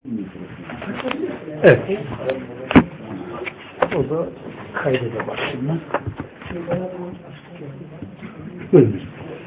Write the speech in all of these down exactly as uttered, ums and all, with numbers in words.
Evet. O da kaydede başlığına. Buyurun.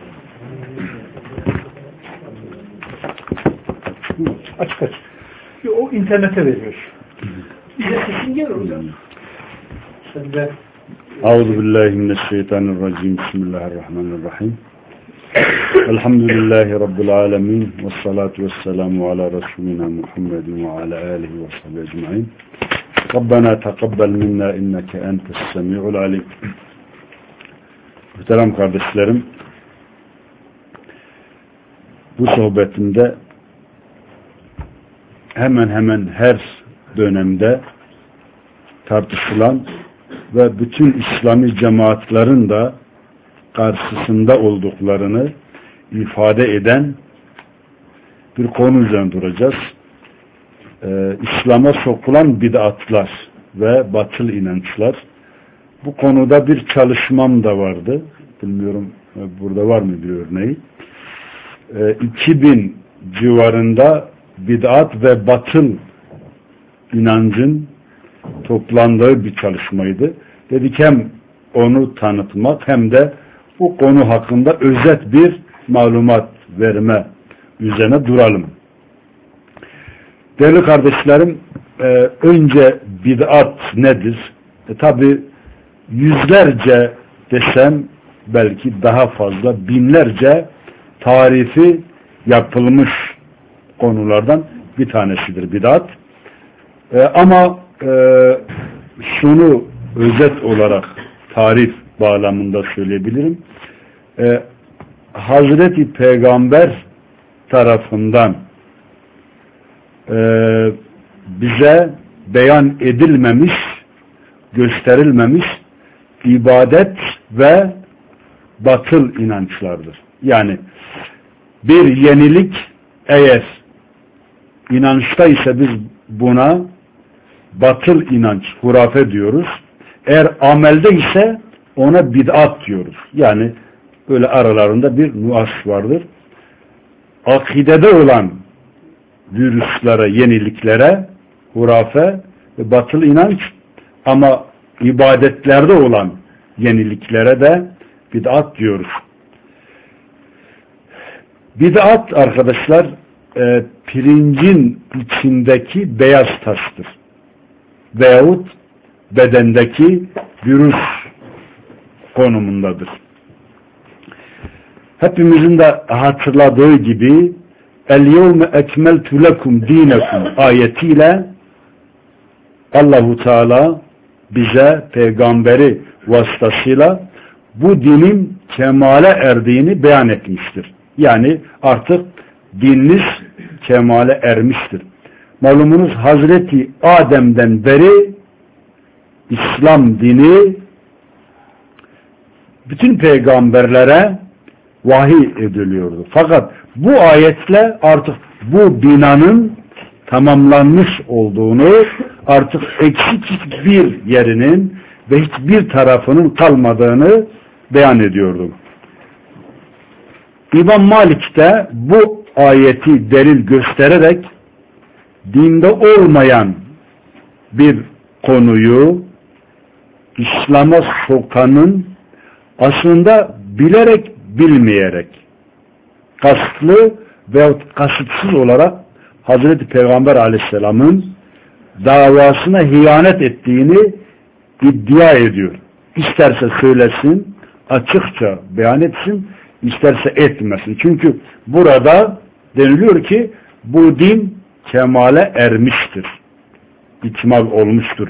Açık açık. O internete veriyor. Bize sesin gelir hocam. Sen de Euzubillahimineşşeytanirracim. Bismillahirrahmanirrahim. Elhamdülillahi Rabbil alemin. Vessalatu vesselamu ala Resulina Muhammedin ve ala alihi ve sahbihi ecma'in. Rabbena tekabbel minna inneke entes semi'ul alim. Muhterem kardeşlerim, bu sohbetimde hemen hemen her dönemde tartışılan ve bütün İslami cemaatlerin de karşısında olduklarını ifade eden bir konu üzerine duracağız. Ee, İslam'a sokulan bid'atlar ve batıl inançlar. Bu konuda bir çalışmam da vardı. Bilmiyorum burada var mı bir örneği. Ee, iki bin civarında bid'at ve batıl inancın toplandığı bir çalışmaydı. Dedik hem onu tanıtmak hem de bu konu hakkında özet bir malumat verme üzerine duralım. Değerli kardeşlerim, e, önce bid'at nedir? E, tabi yüzlerce desem belki daha fazla binlerce tarifi yapılmış konulardan bir tanesidir bid'at. E, ama e, şunu özet olarak tarif bağlamında söyleyebilirim. E, Hazreti Peygamber tarafından e, bize beyan edilmemiş, gösterilmemiş ibadet ve batıl inançlardır. Yani bir yenilik eğer inançta ise biz buna batıl inanç, hurafe diyoruz. Eğer amelde ise ona bid'at diyoruz. Yani böyle aralarında bir nuans vardır. Akidede olan virüslere, yeniliklere hurafe ve batıl inanç, ama ibadetlerde olan yeniliklere de bid'at diyoruz. Bid'at arkadaşlar e, pirincin içindeki beyaz taştır. Veyahut bedendeki virüs konumundadır. Hepimizin de hatırladığı gibi El-yevme ekmeltu lekum dinekum ayetiyle Allahu Teala bize peygamberi vasıtasıyla bu dinin kemale erdiğini beyan etmiştir. Yani artık dininiz kemale ermiştir. Malumunuz Hazreti Adem'den beri İslam dini bütün peygamberlere vahiy ediliyordu. Fakat bu ayetle artık bu binanın tamamlanmış olduğunu, artık eksik hiçbir yerinin ve hiçbir tarafının kalmadığını beyan ediyordu. İmam Malik de bu ayeti delil göstererek dinde olmayan bir konuyu İslam'a sokanın aslında bilerek bilmeyerek, kasıtlı veyahut kasıtsız olarak Hazreti Peygamber Aleyhisselam'ın davasına hıyanet ettiğini iddia ediyor. İsterse söylesin, açıkça beyan etsin, isterse etmesin. Çünkü burada deniliyor ki bu din kemale ermiştir. İkmal olmuştur.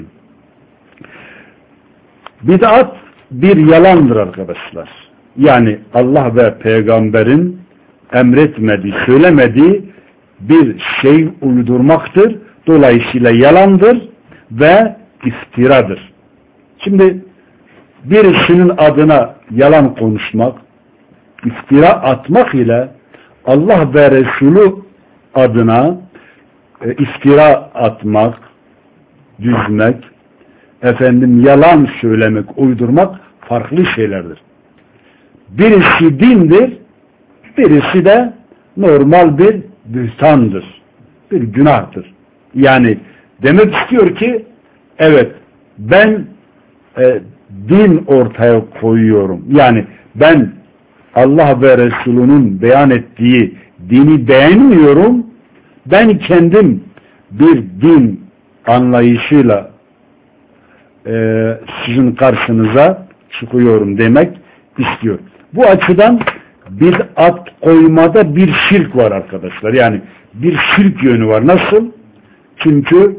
Bid'at bir yalandır arkadaşlar. Yani Allah ve peygamberin emretmediği, söylemediği bir şey uydurmaktır. Dolayısıyla yalandır ve iftiradır. Şimdi birisinin adına yalan konuşmak, iftira atmak ile Allah ve Resulü adına e, iftira atmak, düzmek, efendim yalan söylemek, uydurmak farklı şeylerdir. Birisi dindir, birisi de normal bir bühtandır, bir günahtır. Yani demek istiyor ki evet ben e, din ortaya koyuyorum. Yani ben Allah ve Resulünün beyan ettiği dini beğenmiyorum. Ben kendim bir din anlayışıyla e, sizin karşınıza çıkıyorum demek istiyor. Bu açıdan bid'at koymada bir şirk var arkadaşlar. Yani bir şirk yönü var. Nasıl? Çünkü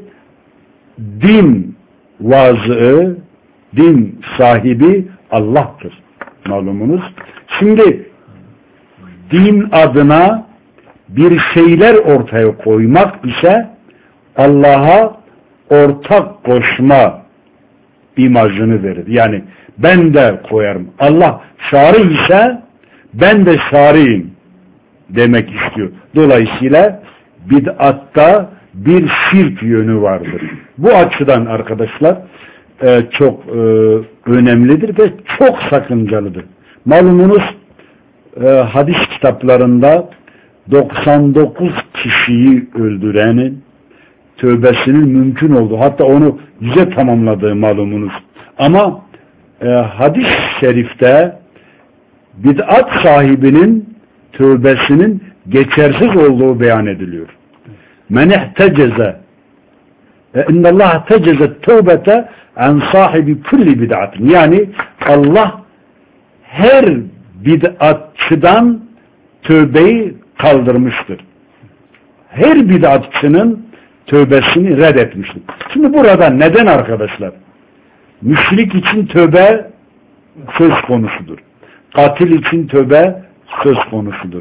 din vazığı, din sahibi Allah'tır. Malumunuz. Şimdi din adına bir şeyler ortaya koymak ise Allah'a ortak koşma imajını verir. Yani ben de koyarım. Allah şari ise ben de şariyim demek istiyor. Dolayısıyla bid'atta bir şirk yönü vardır. Bu açıdan arkadaşlar e, çok e, önemlidir ve çok sakıncalıdır. Malumunuz e, hadis kitaplarında doksan dokuz kişiyi öldürenin tövbesinin mümkün olduğu, hatta onu yüze tamamladığı malumunuz. Ama e, hadis-i şerifte bid'at sahibinin tövbesinin geçersiz olduğu beyan ediliyor. Men ihteceze innallâhe teceze tövbete en sahibi kulli bid'atin. Yani Allah her bid'atçıdan tövbeyi kaldırmıştır. Her bid'atçının tövbesini reddetmiştir. Şimdi burada neden arkadaşlar? Müşrik için tövbe söz konusudur. Katil için tövbe söz konusudur.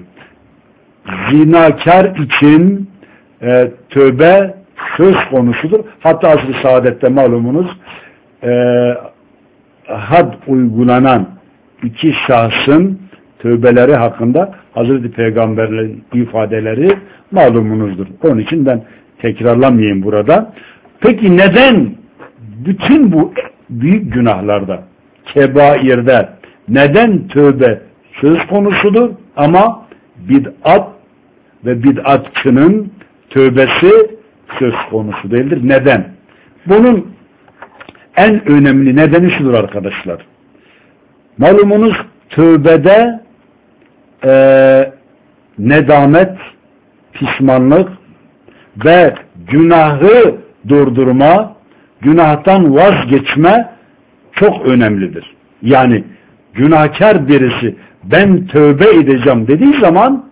Zinakar için e, tövbe söz konusudur. Hatta asr-ı saadette malumunuz e, had uygulanan iki şahsın tövbeleri hakkında Hazreti Peygamber'in ifadeleri malumunuzdur. Onun için ben tekrarlamayayım burada. Peki neden bütün bu büyük günahlarda, kebairde neden tövbe söz konusudur ama bid'at ve bid'atçının tövbesi söz konusu değildir? Neden? Bunun en önemli nedeni şudur arkadaşlar. Malumunuz tövbede e, nedamet, pişmanlık ve günahı durdurma, günahtan vazgeçme çok önemlidir. Yani günahkar birisi ben tövbe edeceğim dediği zaman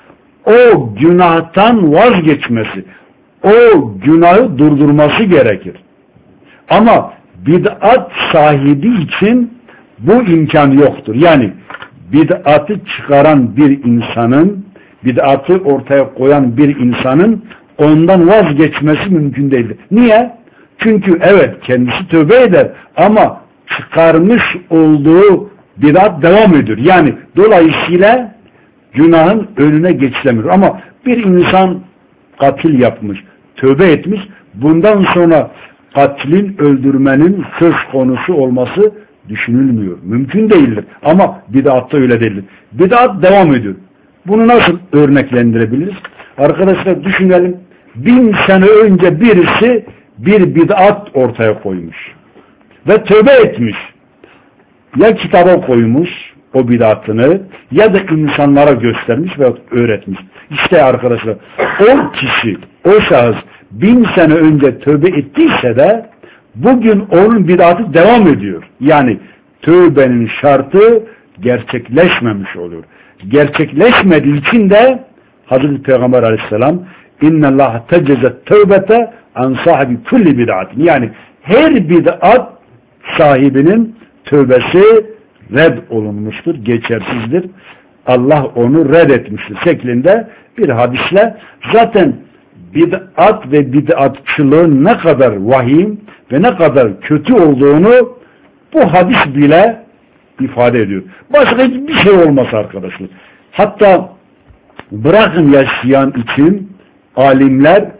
o günahtan vazgeçmesi, o günahı durdurması gerekir. Ama bid'at sahibi için bu imkan yoktur. Yani bid'atı çıkaran bir insanın, bid'atı ortaya koyan bir insanın ondan vazgeçmesi mümkün değildir. Niye? Çünkü evet kendisi tövbe eder ama çıkarmış olduğu bid'at devam ediyor. Yani dolayısıyla günahın önüne geçilemiyor. Ama bir insan katil yapmış, tövbe etmiş, bundan sonra katilin öldürmenin söz konusu olması düşünülmüyor. Mümkün değildir. Ama bid'atta öyle değildir. Bid'at devam ediyor. Bunu nasıl örneklendirebiliriz? Arkadaşlar düşünelim. Bin sene önce birisi bir bid'at ortaya koymuş. Ve tövbe etmiş. Ya kitaba koymuş o bid'atını ya da insanlara göstermiş ve öğretmiş. İşte arkadaşlar o kişi, o şahıs bin sene önce tövbe ettiyse de bugün onun bid'atı devam ediyor. Yani tövbenin şartı gerçekleşmemiş oluyor. Gerçekleşmediği için de Hazreti Peygamber Aleyhisselam innallâhe tecezet tövbete an sahibi kulli bid'atin. Yani her bid'at sahibinin tövbesi red olunmuştur, geçersizdir. Allah onu reddetmiştir şeklinde bir hadisle zaten bid'at ve bid'atçılığın ne kadar vahim ve ne kadar kötü olduğunu bu hadis bile ifade ediyor. Başka hiçbir şey olmaz arkadaşlar. Hatta bırakın yaşayan için alimler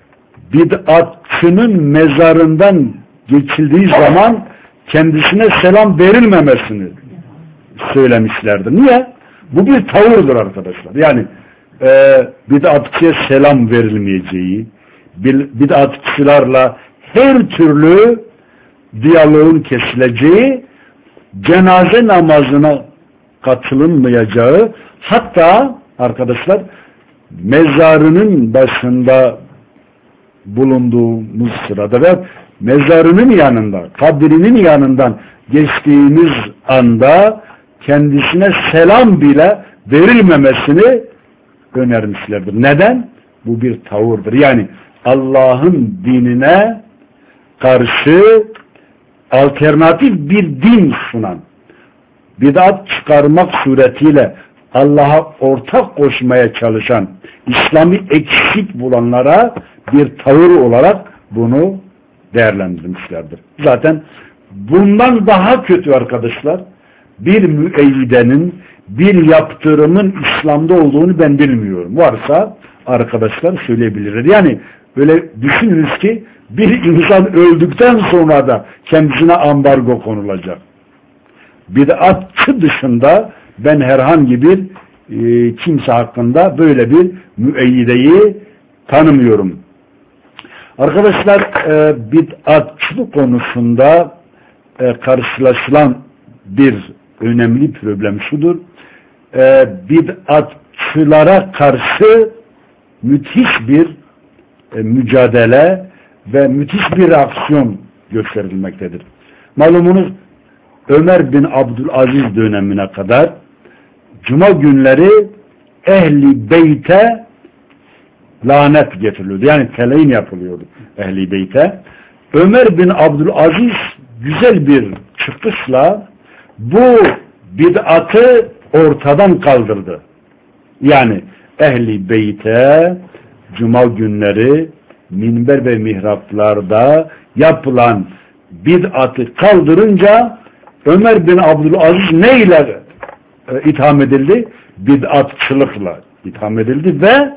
bid'atçının mezarından geçildiği zaman kendisine selam verilmemesini söylemişlerdir. Niye? Bu bir tavırdır arkadaşlar. Yani e, bid'atçıya selam verilmeyeceği, bid'atçılarla her türlü diyaloğun kesileceği, cenaze namazına katılınmayacağı, hatta arkadaşlar mezarının başında bulunduğumuz sırada ve mezarının yanında, kabrinin yanından geçtiğimiz anda kendisine selam bile verilmemesini önermişlerdir. Neden? Bu bir tavırdır. Yani Allah'ın dinine karşı alternatif bir din sunan, bid'at çıkarmak suretiyle Allah'a ortak koşmaya çalışan, İslam'ı eksik bulanlara bir tavır olarak bunu değerlendirmişlerdir. Zaten bundan daha kötü arkadaşlar, bir müeyyidenin, bir yaptırımın İslam'da olduğunu ben bilmiyorum. Varsa arkadaşlar söyleyebilirler. Yani böyle düşününüz ki bir insan öldükten sonra da kendisine ambargo konulacak. Bid'atçı dışında ben herhangi bir e, kimse hakkında böyle bir müeyyideyi tanımıyorum. Arkadaşlar e, bid'atçılık konusunda e, karşılaşılan bir önemli problem şudur. E, bid'atçılara karşı müthiş bir e, mücadele ve müthiş bir aksiyon gösterilmektedir. Malumunuz Ömer bin Abdülaziz dönemine kadar Cuma günleri Ehli Beyt'e lanet getiriliyordu. Yani teleyin yapılıyordu Ehli Beyt'e. Ömer bin Abdülaziz güzel bir çıkışla bu bid'atı ortadan kaldırdı. Yani Ehli Beyt'e Cuma günleri minber ve mihraplarda yapılan bid'atı kaldırınca Ömer bin Abdülaziz neyle e, itham edildi? Bid'atçılıkla itham edildi ve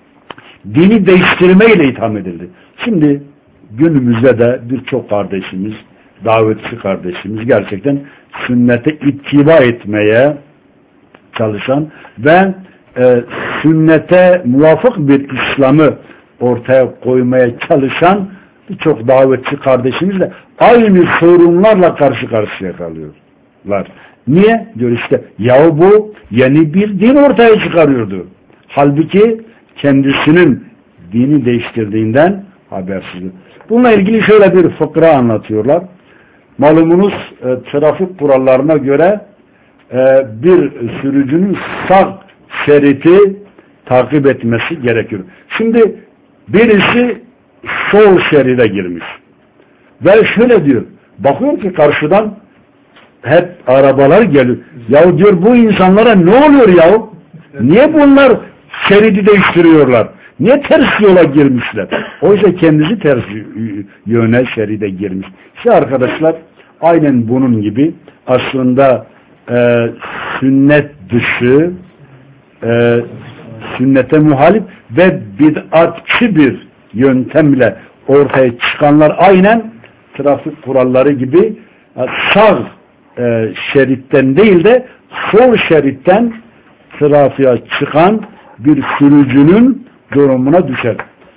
dini değiştirmeyle itham edildi. Şimdi günümüzde de birçok kardeşimiz, davetçi kardeşimiz gerçekten sünnete ittiba etmeye çalışan ve e, sünnete muvafık bir İslam'ı ortaya koymaya çalışan birçok davetçi kardeşimiz de aynı sorunlarla karşı karşıya kalıyorlar. Niye? Diyor işte yahu bu yeni bir din ortaya çıkarıyordu. Halbuki kendisinin dini değiştirdiğinden habersizdir. Bununla ilgili şöyle bir fıkra anlatıyorlar. Malumunuz e, trafik kurallarına göre e, bir sürücünün sağ şeridi takip etmesi gerekiyor. Şimdi birisi sol şeride girmiş. Ve şöyle diyor, bakıyor ki karşıdan hep arabalar geliyor. Ya diyor bu insanlara ne oluyor ya? Niye bunlar şeridi değiştiriyorlar? Niye ters yola girmişler? Oysa kendisi ters yöne şeride girmiş. İşte arkadaşlar aynen bunun gibi aslında e, sünnet dışı e, sünnete muhalif ve bid'atçı bir yöntemle ortaya çıkanlar aynen trafik kuralları gibi sağ e, şeritten değil de sol şeritten trafiğe çıkan bir sürücünün durumuna düşer.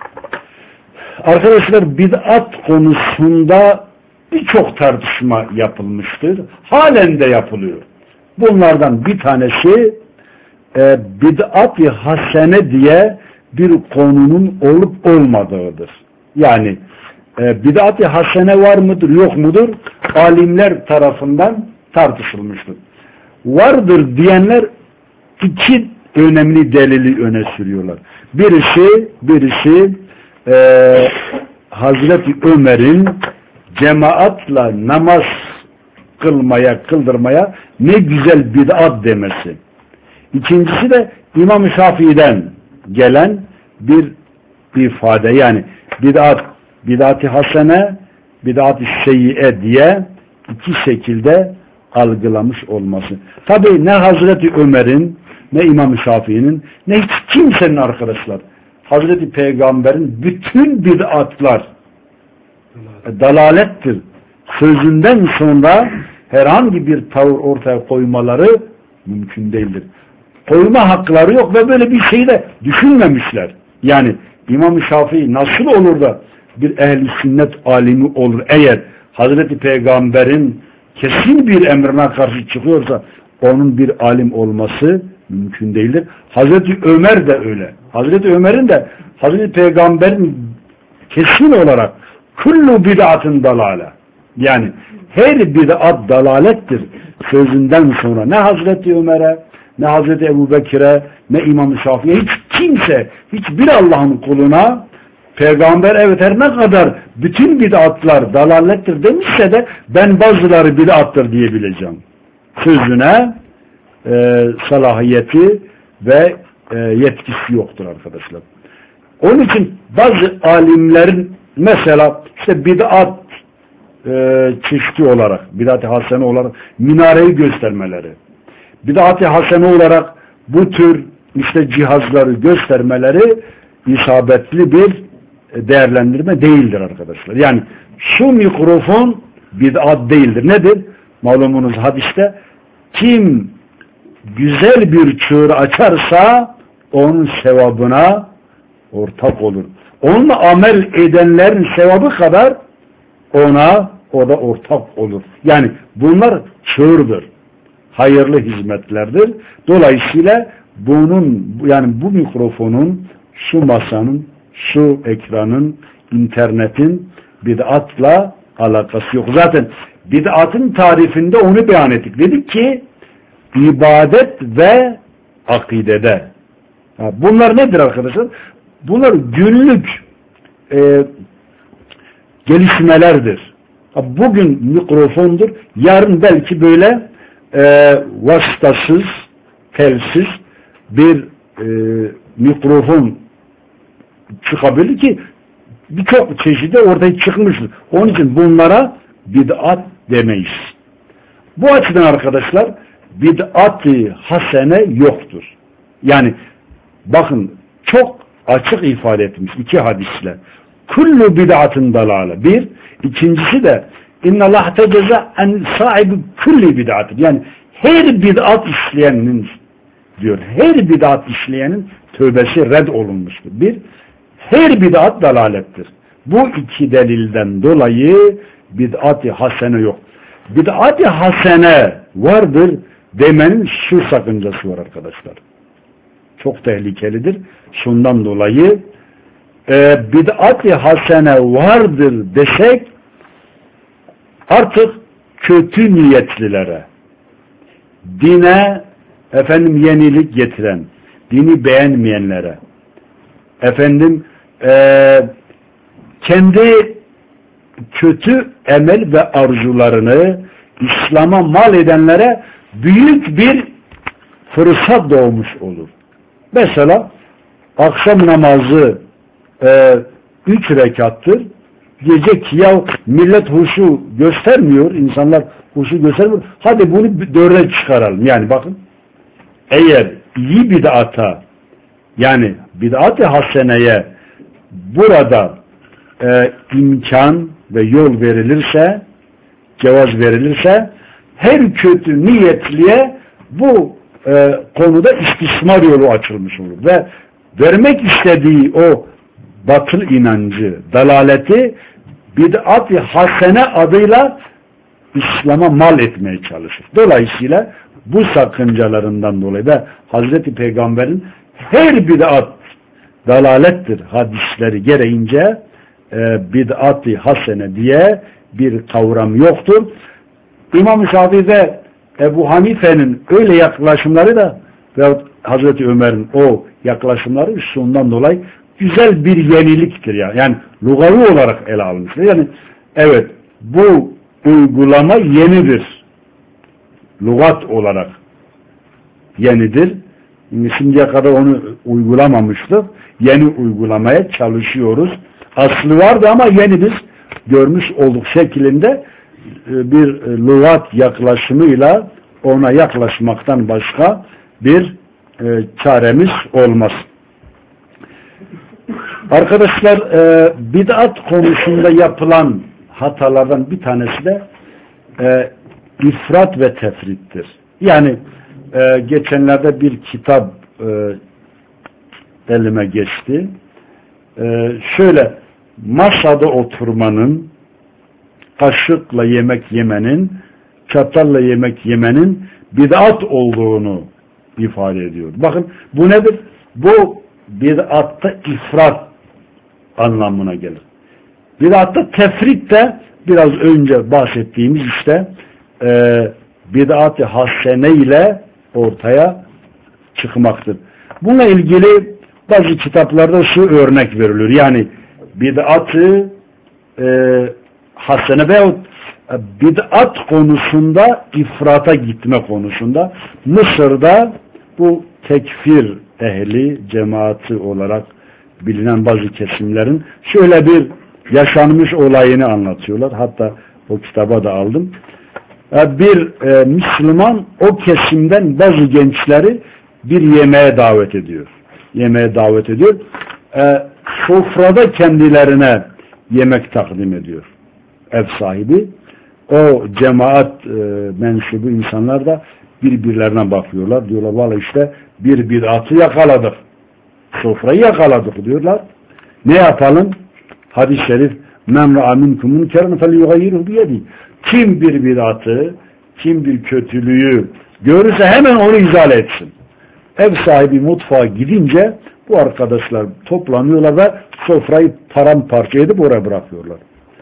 Arkadaşlar bid'at konusunda birçok tartışma yapılmıştır. Halen de yapılıyor. Bunlardan bir tanesi e, bid'at-ı hasene diye bir konunun olup olmadığıdır. Yani e, bid'at-ı hasene var mıdır yok mudur? Alimler tarafından tartışılmıştır. Vardır diyenler iki önemli delili öne sürüyorlar. Birisi birisi e, Hazreti Ömer'in cemaatla namaz kılmaya, kıldırmaya ne güzel bid'at demesi. İkincisi de İmam-ı Şafii'den gelen bir ifade. Yani bid'at, bid'at-ı hasene, bid'at-ı seyyiye diye iki şekilde algılamış olması. Tabi ne Hazreti Ömer'in, ne İmam-ı Şafii'nin, ne hiç kimsenin arkadaşlar, Hazreti Peygamber'in bütün bid'atlar dalalettir sözünden sonra herhangi bir tavır ortaya koymaları mümkün değildir. Koyma hakları yok ve böyle bir şeyi de düşünmemişler. Yani İmam-ı Şafii nasıl olur da bir ehl-i sünnet alimi olur eğer Hazreti Peygamber'in kesin bir emrine karşı çıkıyorsa onun bir alim olması mümkün değildir. Hazreti Ömer de öyle. Hazreti Ömer'in de Hazreti Peygamber'in kesin olarak kullu bid'atın dalale, yani her bid'at dalalettir sözünden sonra ne Hazreti Ömer'e, ne Hazreti Ebu Bekir'e, ne İmam-ı Şafii'ye, hiç kimse, hiçbir Allah'ın kuluna Peygamber evet her ne kadar bütün bid'atlar dalalettir demişse de ben bazıları bid'attır diyebileceğim. Sözüne e, salahiyeti ve e, yetkisi yoktur arkadaşlar. Onun için bazı alimlerin mesela işte bid'at e, çeşidi olarak, bid'at-ı hasene olarak minareyi göstermeleri, bid'at-ı hasene olarak bu tür işte cihazları göstermeleri isabetli bir değerlendirme değildir arkadaşlar. Yani şu mikrofon bid'at değildir. Nedir? Malumunuz hadiste kim güzel bir çığır açarsa onun sevabına ortak olur. Onunla amel edenlerin sevabı kadar ona o da ortak olur. Yani bunlar çığırdır. Hayırlı hizmetlerdir. Dolayısıyla bunun yani bu mikrofonun, şu masanın, şu ekranın, internetin bid'atla alakası yok. Zaten bid'atın tarifinde onu beyan ettik. Dedik ki ibadet ve akidede. Bunlar nedir arkadaşlar? Bunlar günlük e, gelişmelerdir. Bugün mikrofondur. Yarın belki böyle e, vasıtasız, telsiz bir e, mikrofon çıkabilir ki birçok çeşidi ortaya çıkmıştır. Onun için bunlara bid'at demeyiz. Bu açıdan arkadaşlar bid'at-ı hasene yoktur. Yani bakın çok açık ifade etmiş iki hadisle. Kullu bid'atın dalale. Bir. İkincisi de innallah teceza en sahibi kulli bid'atın. Yani her bid'at işleyenin diyor. Her bid'at işleyenin tövbesi red olunmuştur. Bir. Her bid'at dalalettir. Bu iki delilden dolayı bid'at-ı hasene yok. Bid'at-ı hasene vardır demenin şu sakıncası var arkadaşlar. Çok tehlikelidir. Şundan dolayı e, bid'at-ı hasene vardır desek artık kötü niyetlilere, dine efendim yenilik getiren, dini beğenmeyenlere, efendim e, kendi kötü emel ve arzularını İslam'a mal edenlere büyük bir fırsat doğmuş olur. Mesela akşam namazı e, üç rekattır. Diyecek ki ya millet huşu göstermiyor, insanlar huşu göstermiyor. Hadi bunu dörde çıkaralım. Yani bakın eğer iyi bid'ata yani bid'at-ı haseneye burada e, imkan ve yol verilirse, cevaz verilirse her kötü niyetliye bu e, konuda istismar yolu açılmış olur ve vermek istediği o batıl inancı, dalaleti bid'at-ı hasene adıyla İslam'a mal etmeye çalışır. Dolayısıyla bu sakıncalarından dolayı da Hazreti Peygamber'in her bid'at dalalettir hadisleri gereğince e, bid'at-ı hasene diye bir kavram yoktur. İmam-ı Şafii ve Ebu Hanife'nin öyle yaklaşımları da ve Hazreti Ömer'in o yaklaşımları şundan dolayı güzel bir yeniliktir yani. Yani lugavi olarak ele almıştır. Yani evet bu uygulama yenidir. Lugat olarak yenidir. Şimdiye kadar onu uygulamamıştık. Yeni uygulamaya çalışıyoruz. Aslı vardı ama yeni biz görmüş olduk şeklinde bir lugat yaklaşımıyla ona yaklaşmaktan başka bir çaremiz olmaz. Arkadaşlar e, bid'at konusunda yapılan hatalardan bir tanesi de e, ifrat ve tefrittir. Yani e, geçenlerde bir kitap e, elime geçti. e, şöyle masada oturmanın, kaşıkla yemek yemenin, çatalla yemek yemenin bid'at olduğunu ifade ediyor. Bakın bu nedir? Bu bid'atta ifrat anlamına gelir. Bid'atta tefrit de biraz önce bahsettiğimiz işte e, bid'at-ı hasene ile ortaya çıkmaktır. Bununla ilgili bazı kitaplarda şu örnek veriliyor. Yani bid'at-ı e, hasene veyahut bid'at konusunda ifrata gitme konusunda Mısır'da bu tekfir ehli cemaati olarak bilinen bazı kesimlerin şöyle bir yaşanmış olayını anlatıyorlar. Hatta o kitaba da aldım. Bir e, Müslüman o kesimden bazı gençleri bir yemeğe davet ediyor. Yemeğe davet ediyor. E, sofrada kendilerine yemek takdim ediyor ev sahibi. O cemaat e, mensubu insanlar da birbirlerine bakıyorlar. Diyorlar valla işte bir bid'atı yakaladık. Sofrayı yakaladık diyorlar. Ne yapalım? Hadis-i şerif men ra'a minkum munkeren felyughayyirhu biyedihi. Kim bir bid'atı, kim bir kötülüğü görürse hemen onu izale etsin. Ev sahibi mutfağa gidince bu arkadaşlar toplanıyorlar ve sofrayı paramparça edip oraya bırakıyorlar.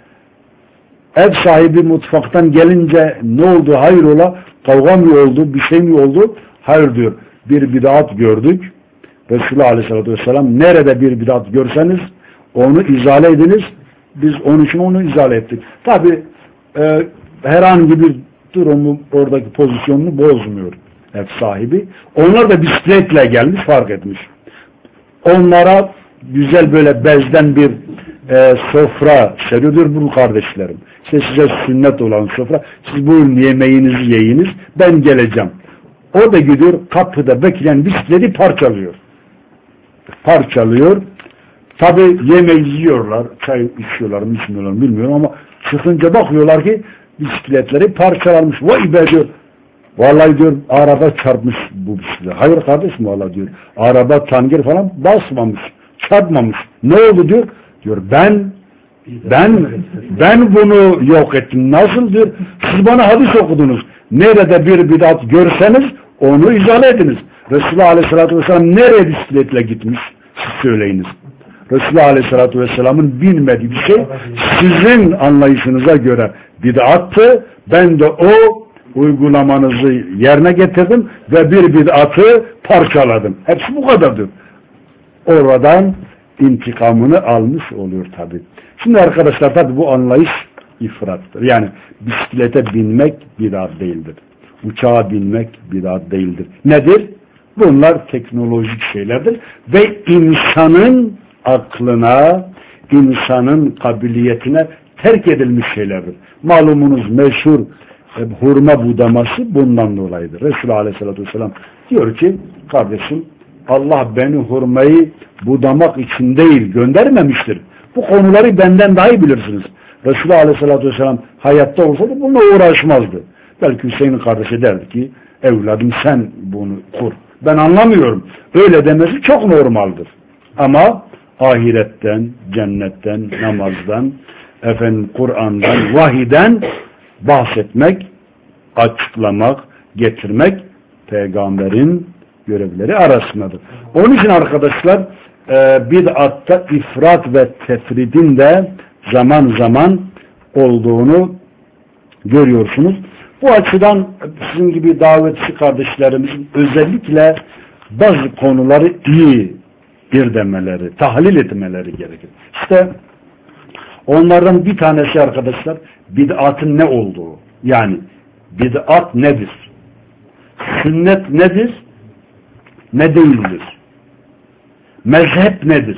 Ev sahibi mutfaktan gelince ne oldu? Hayrola? Kavga mı oldu? Bir şey mi oldu? Hayır diyor. Bir bid'at gördük. Resulullah Aleyhisselatü Vesselam nerede bir bid'at görseniz onu izale ediniz. Biz onun için onu izale ettik. Tabi e, herhangi bir durumu oradaki pozisyonunu bozmuyor ev sahibi. Onlar da bisikletle gelmiş, fark etmiş. Onlara güzel böyle bezden bir e, sofra seriyordur bu kardeşlerim. İşte size sünnet olan sofra. Siz buyurun yemeğinizi yiyiniz. Ben geleceğim. O da gidiyor kapıda bekleyen bisikleti parçalıyor. Parçalıyor. Tabi yemeği yiyorlar. Çay içiyorlar mı içmiyorlar mı bilmiyorum ama çıkınca bakıyorlar ki bisikletleri parçalanmış. Vay be diyor. Vallahi diyor araba çarpmış bu bisiklet. Hayır kardeşim vallahi diyor. Araba tangir falan basmamış. Çarpmamış. Ne oldu diyor. Diyor ben ben ben bunu yok ettim. Nasıl diyor. Siz bana hadis okudunuz. Nerede bir bid'at görseniz onu izale ediniz. Resulullah Aleyhisselatü Vesselam nereye bisikletle gitmiş? Siz söyleyiniz. Resulullah Aleyhisselatü Vesselam'ın bilmediği bir şey sizin anlayışınıza göre bid'attı. Ben de o uygulamanızı yerine getirdim ve bir bid'atı parçaladım. Hepsi bu kadardır. Oradan intikamını almış oluyor tabi. Şimdi arkadaşlar tabi bu anlayış ifrattır. Yani bisiklete binmek bid'at değildir. Uçağa binmek bid'at değildir. Nedir? Bunlar teknolojik şeylerdir ve insanın aklına, insanın kabiliyetine terk edilmiş şeylerdir. Malumunuz meşhur e, hurma budaması bundan dolayıdır. Resulullah Aleyhisselatü Vesselam diyor ki kardeşim Allah beni hurmayı budamak için değil göndermemiştir. Bu konuları benden daha iyi bilirsiniz. Resulullah Aleyhisselatü Vesselam hayatta olsaydı bununla uğraşmazdı. Belki Hüseyin kardeşi derdi ki evladım sen bunu kur. Ben anlamıyorum. Öyle demesi çok normaldir. Ama ahiretten, cennetten, namazdan, efendim Kur'an'dan, vahiden bahsetmek, açıklamak, getirmek peygamberin görevleri arasındadır. Onun için arkadaşlar e, bid'atta ifrat ve tefridin de zaman zaman olduğunu görüyorsunuz. Bu açıdan sizin gibi davetçi kardeşlerimizin özellikle bazı konuları iyi irdemeleri, tahlil etmeleri gerekir. İşte onlardan bir tanesi arkadaşlar bid'atın ne olduğu. Yani bid'at nedir? Sünnet nedir? Ne değildir? Mezhep nedir?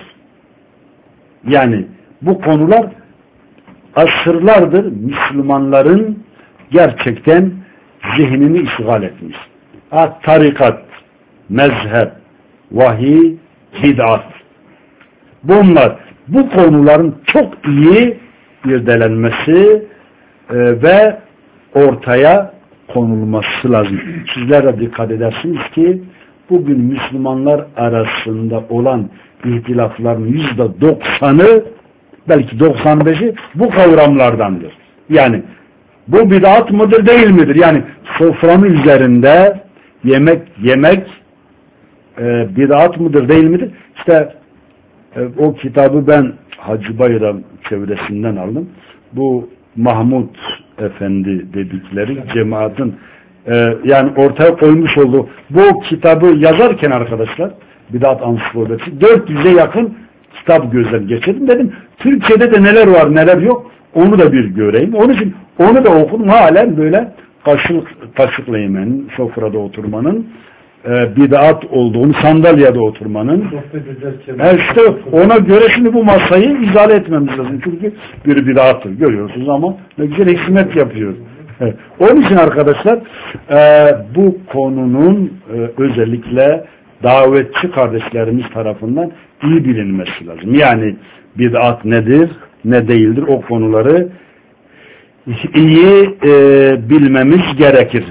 Yani bu konular asırlardır Müslümanların gerçekten zihnini işgal etmiş. Ha, tarikat, mezhep, vahiy, bid'at. Bunlar, bu konuların çok iyi irdelenmesi e, ve ortaya konulması lazım. Sizler de dikkat edersiniz ki bugün Müslümanlar arasında olan ihtilafların yüzde doksanı, belki doksan beşi bu kavramlardandır. Yani bu bid'at mıdır değil midir? Yani sofranın üzerinde yemek yemek e, bid'at mıdır değil midir? İşte e, o kitabı ben Hacı Bayram çevresinden aldım. Bu Mahmud Efendi dedikleri cemaatin e, yani ortaya koymuş olduğu bu kitabı yazarken arkadaşlar, Bid'at Ansiklopedisi, dört yüze yakın kitap gözden geçirdim. Dedim Türkiye'de de neler var neler yok onu da bir göreyim. Onun için onu da okudum. Halen böyle kaşık, kaşıkla yemenin, sofrada oturmanın e, bid'at olduğunu, sandalyede oturmanın e işte ona göre şimdi bu masayı izale etmemiz lazım. Çünkü bir bid'attır. Görüyorsunuz ama ne güzel hikmet yapıyor. Evet. Onun için arkadaşlar e, bu konunun e, özellikle davetçi kardeşlerimiz tarafından iyi bilinmesi lazım. Yani bid'at nedir, ne değildir, o konuları iyi e, bilmemiz gerekir.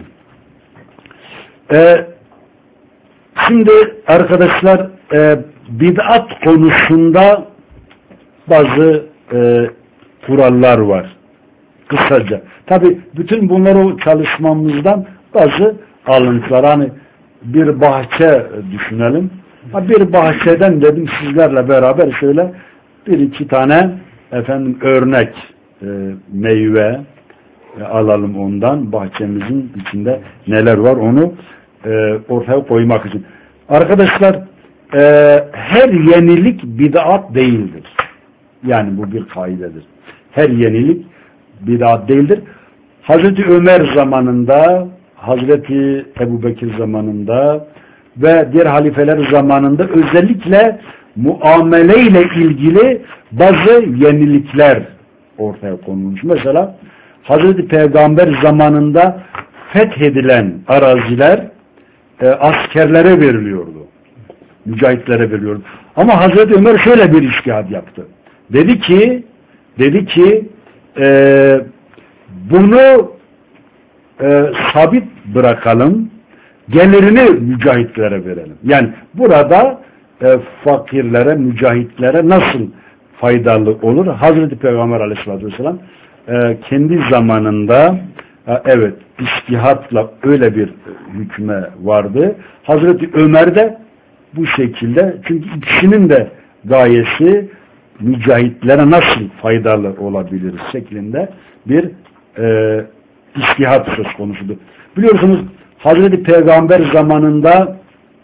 E, şimdi arkadaşlar e, bid'at konusunda bazı e, kurallar var. Kısaca. Tabi bütün bunları çalışmamızdan bazı alıntılar. Hani bir bahçe düşünelim. Bir bahçeden dedim sizlerle beraber şöyle bir iki tane efendim örnek e, meyve e, alalım ondan. Bahçemizin içinde neler var onu e, ortaya koymak için. Arkadaşlar e, her yenilik bid'at değildir. Yani bu bir kaidedir. Her yenilik bid'at değildir. Hazreti Ömer zamanında, Hazreti Ebubekir zamanında ve diğer halifeler zamanında özellikle muameleyle ilgili bazı yenilikler ortaya konulmuş. Mesela Hazreti Peygamber zamanında fethedilen araziler e, askerlere veriliyordu. Mücahitlere veriliyordu. Ama Hazreti Ömer şöyle bir iştihad yaptı. Dedi ki dedi ki e, bunu e, sabit bırakalım, gelirini mücahitlere verelim. Yani burada e, fakirlere, mücahitlere nasıl faydalı olur? Hazreti Peygamber Aleyhisselatü Vesselam e, kendi zamanında e, evet içtihatla öyle bir hükme vardı. Hazreti Ömer de bu şekilde, çünkü ikisinin de gayesi mücahitlere nasıl faydalı olabilir şeklinde bir e, içtihat söz konusudur. Biliyorsunuz Hazreti Peygamber zamanında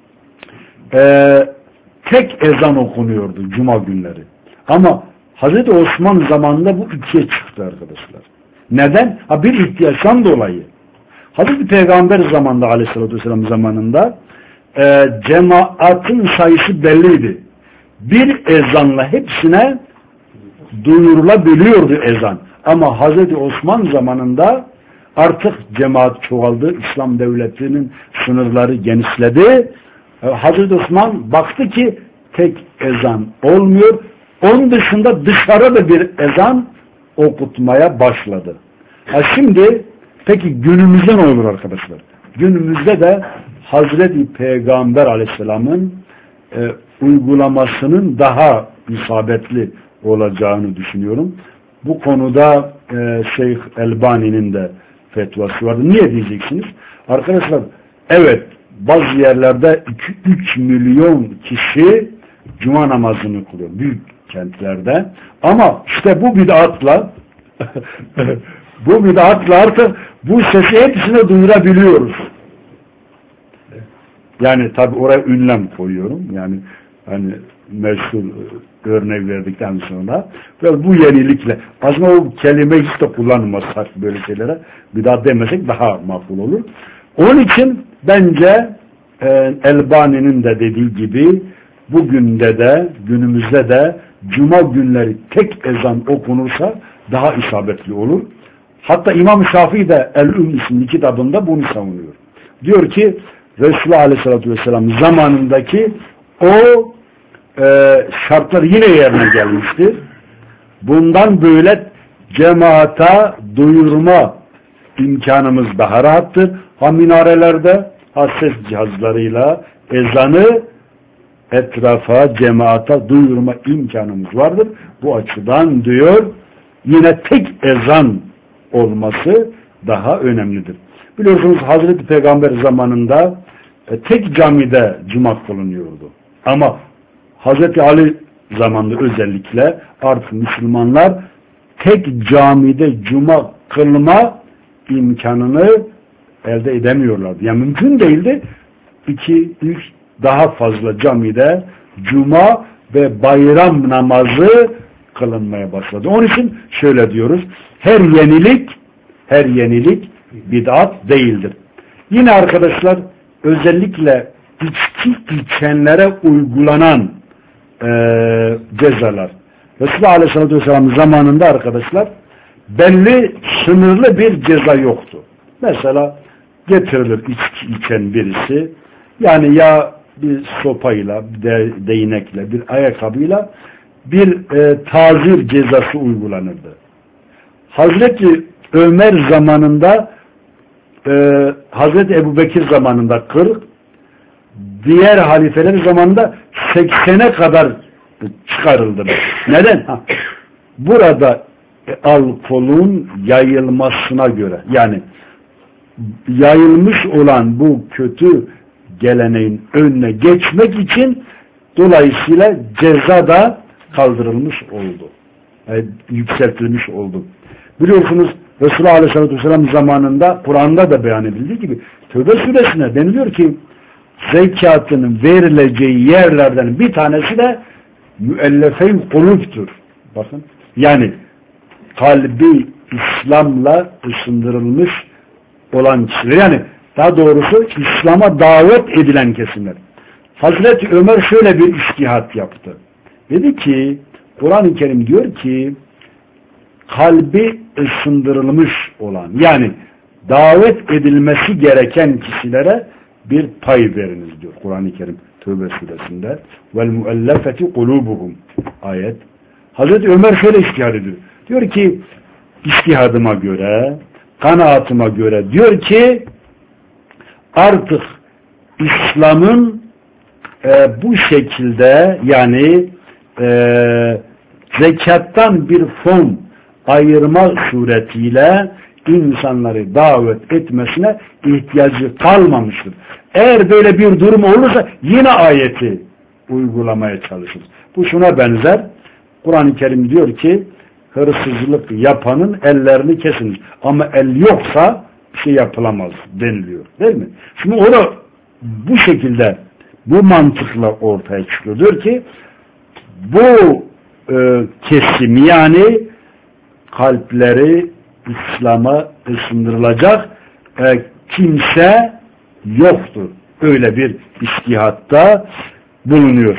e, tek ezan okunuyordu Cuma günleri. Ama Hazreti Osman zamanında bu ikiye çıktı arkadaşlar. Neden? Ha, bir ihtiyaçtan dolayı. Hazreti Peygamber zamanında Aleyhisselatü Vesselam zamanında e, cemaatin sayısı belliydi. Bir ezanla hepsine duyurulabiliyordu ezan. Ama Hazreti Osman zamanında artık cemaat çoğaldı. İslam devletinin sınırları genişledi. Hazreti Osman baktı ki tek ezan olmuyor. Onun dışında dışarıda bir ezan okutmaya başladı. Ha şimdi peki günümüzde ne olur arkadaşlar? Günümüzde de Hazreti Peygamber Aleyhisselam'ın e, uygulamasının daha isabetli olacağını düşünüyorum. Bu konuda e, Şeyh Elbani'nin de fetvası vardı. Niye diyeceksiniz? Arkadaşlar evet bazı yerlerde iki üç milyon kişi cuma namazını kılıyor. Büyük kentlerde. Ama işte bu bid'atla bu bid'atla artık bu sesi hepsine duyurabiliyoruz. Yani tabi oraya ünlem koyuyorum. Yani hani meşhur örnek verdikten sonra ve bu yenilikle aslında o kelime hiç de kullanmasak böyle şeylere bir daha demesek daha makul olur. Onun için bence e, Elbani'nin de dediği gibi bugün de de günümüzde de cuma günleri tek ezan okunursa daha isabetli olur. Hatta İmam Şafii de El-Ümm isimli kitabında bunu savunuyor. Diyor ki Resulullah Aleyhisselatü Vesselam zamanındaki o e, şartlar yine yerine gelmiştir. Bundan böyle cemaata duyurma imkanımız daha rahattır. Ha minarelerde, ha ses cihazlarıyla ezanı etrafa, cemaata duyurma imkanımız vardır. Bu açıdan diyor yine tek ezan olması daha önemlidir. Biliyorsunuz Hazreti Peygamber zamanında e, tek camide cuma kılınıyordu. Ama Hazreti Ali zamanında özellikle artık Müslümanlar tek camide cuma kılma imkanını elde edemiyorlardı. Yani mümkün değildi. İki, üç daha fazla camide cuma ve bayram namazı kılınmaya başladı. Onun için şöyle diyoruz. Her yenilik her yenilik bid'at değildir. Yine arkadaşlar özellikle içki içenlere uygulanan e, cezalar. Resulullah Aleyhisselatü Vesselam zamanında arkadaşlar belli sınırlı bir ceza yoktu. Mesela getirilir içki içen birisi yani ya bir sopayla, de, değnekle, bir ayakkabıyla bir e, tazir cezası uygulanırdı. Hazreti Ömer zamanında e, Hazreti Ebubekir zamanında kırk, diğer halifeler zamanında seksene kadar çıkarıldı. Neden? Ha, burada e, alkolün yayılmasına göre yani yayılmış olan bu kötü geleneğin önüne geçmek için dolayısıyla ceza da kaldırılmış oldu. Yani yükseltilmiş oldu. Biliyorsunuz Resulullah Aleyhisselatü Vesselam zamanında Kur'an'da da beyan edildiği gibi Tövbe suresine deniliyor ki zekatının verileceği yerlerden bir tanesi de müellefe-i kulüptür. Bakın yani kalbi İslam'la ısındırılmış olan kişiler yani daha doğrusu İslam'a davet edilen kesimler. Hazreti Ömer şöyle bir içtihat yaptı. Dedi ki Kur'an-ı Kerim diyor ki kalbi ısındırılmış olan yani davet edilmesi gereken kişilere bir pay veriniz diyor Kur'an-ı Kerim Tövbe suresinde. Vel muellefeti kulubuhum ayet. Hazreti Ömer şöyle içtihad ediyor. Diyor ki içtihadıma göre, kanaatıma göre diyor ki artık İslam'ın e, bu şekilde yani e, zekattan bir fon ayırma suretiyle insanları davet etmesine ihtiyacı kalmamıştır. Eğer böyle bir durum olursa yine ayeti uygulamaya çalışırız. Bu şuna benzer. Kur'an-ı Kerim diyor ki hırsızlık yapanın ellerini kesiniz. Ama el yoksa bir şey yapılamaz deniliyor. Değil mi? Şimdi o da bu şekilde bu mantıkla ortaya çıkıyor. Diyor ki bu e, kesim yani kalpleri İslam'a ısındırılacak e, kimse yoktur. Öyle bir içtihatta bulunuyor.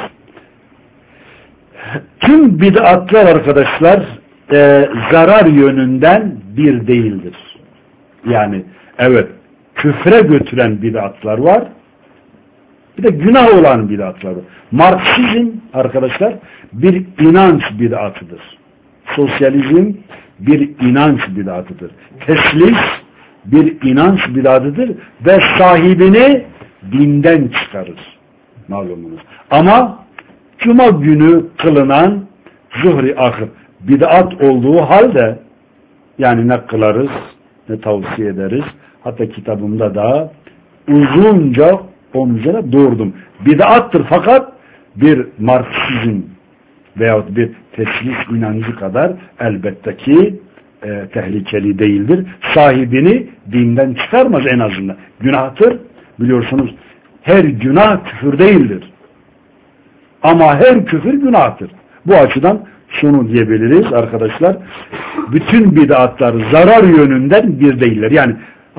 Tüm bid'atlar arkadaşlar e, zarar yönünden bir değildir. Yani evet küfre götüren bid'atlar var. Bir de günah olan bid'atlar var. Marksizm arkadaşlar bir inanç bid'atıdır. Sosyalizm bir inanç bid'atıdır. Teslis bir inanç bid'atıdır ve sahibini dinden çıkarır. Malumunuz. Ama Cuma günü kılınan zuhri ahir bid'at olduğu halde yani ne kılarız ne tavsiye ederiz. Hatta kitabımda da uzunca onun üzerine doğurdum. Bid'attır fakat bir Marksizm veyahut bir teslis inancı kadar elbette ki e, tehlikeli değildir. Sahibini dinden çıkarmaz en azından. Günahtır. Biliyorsunuz her günah küfür değildir. Ama her küfür günahtır. Bu açıdan şunu diyebiliriz arkadaşlar. Bütün bid'atlar zarar yönünden bir değiller. Yani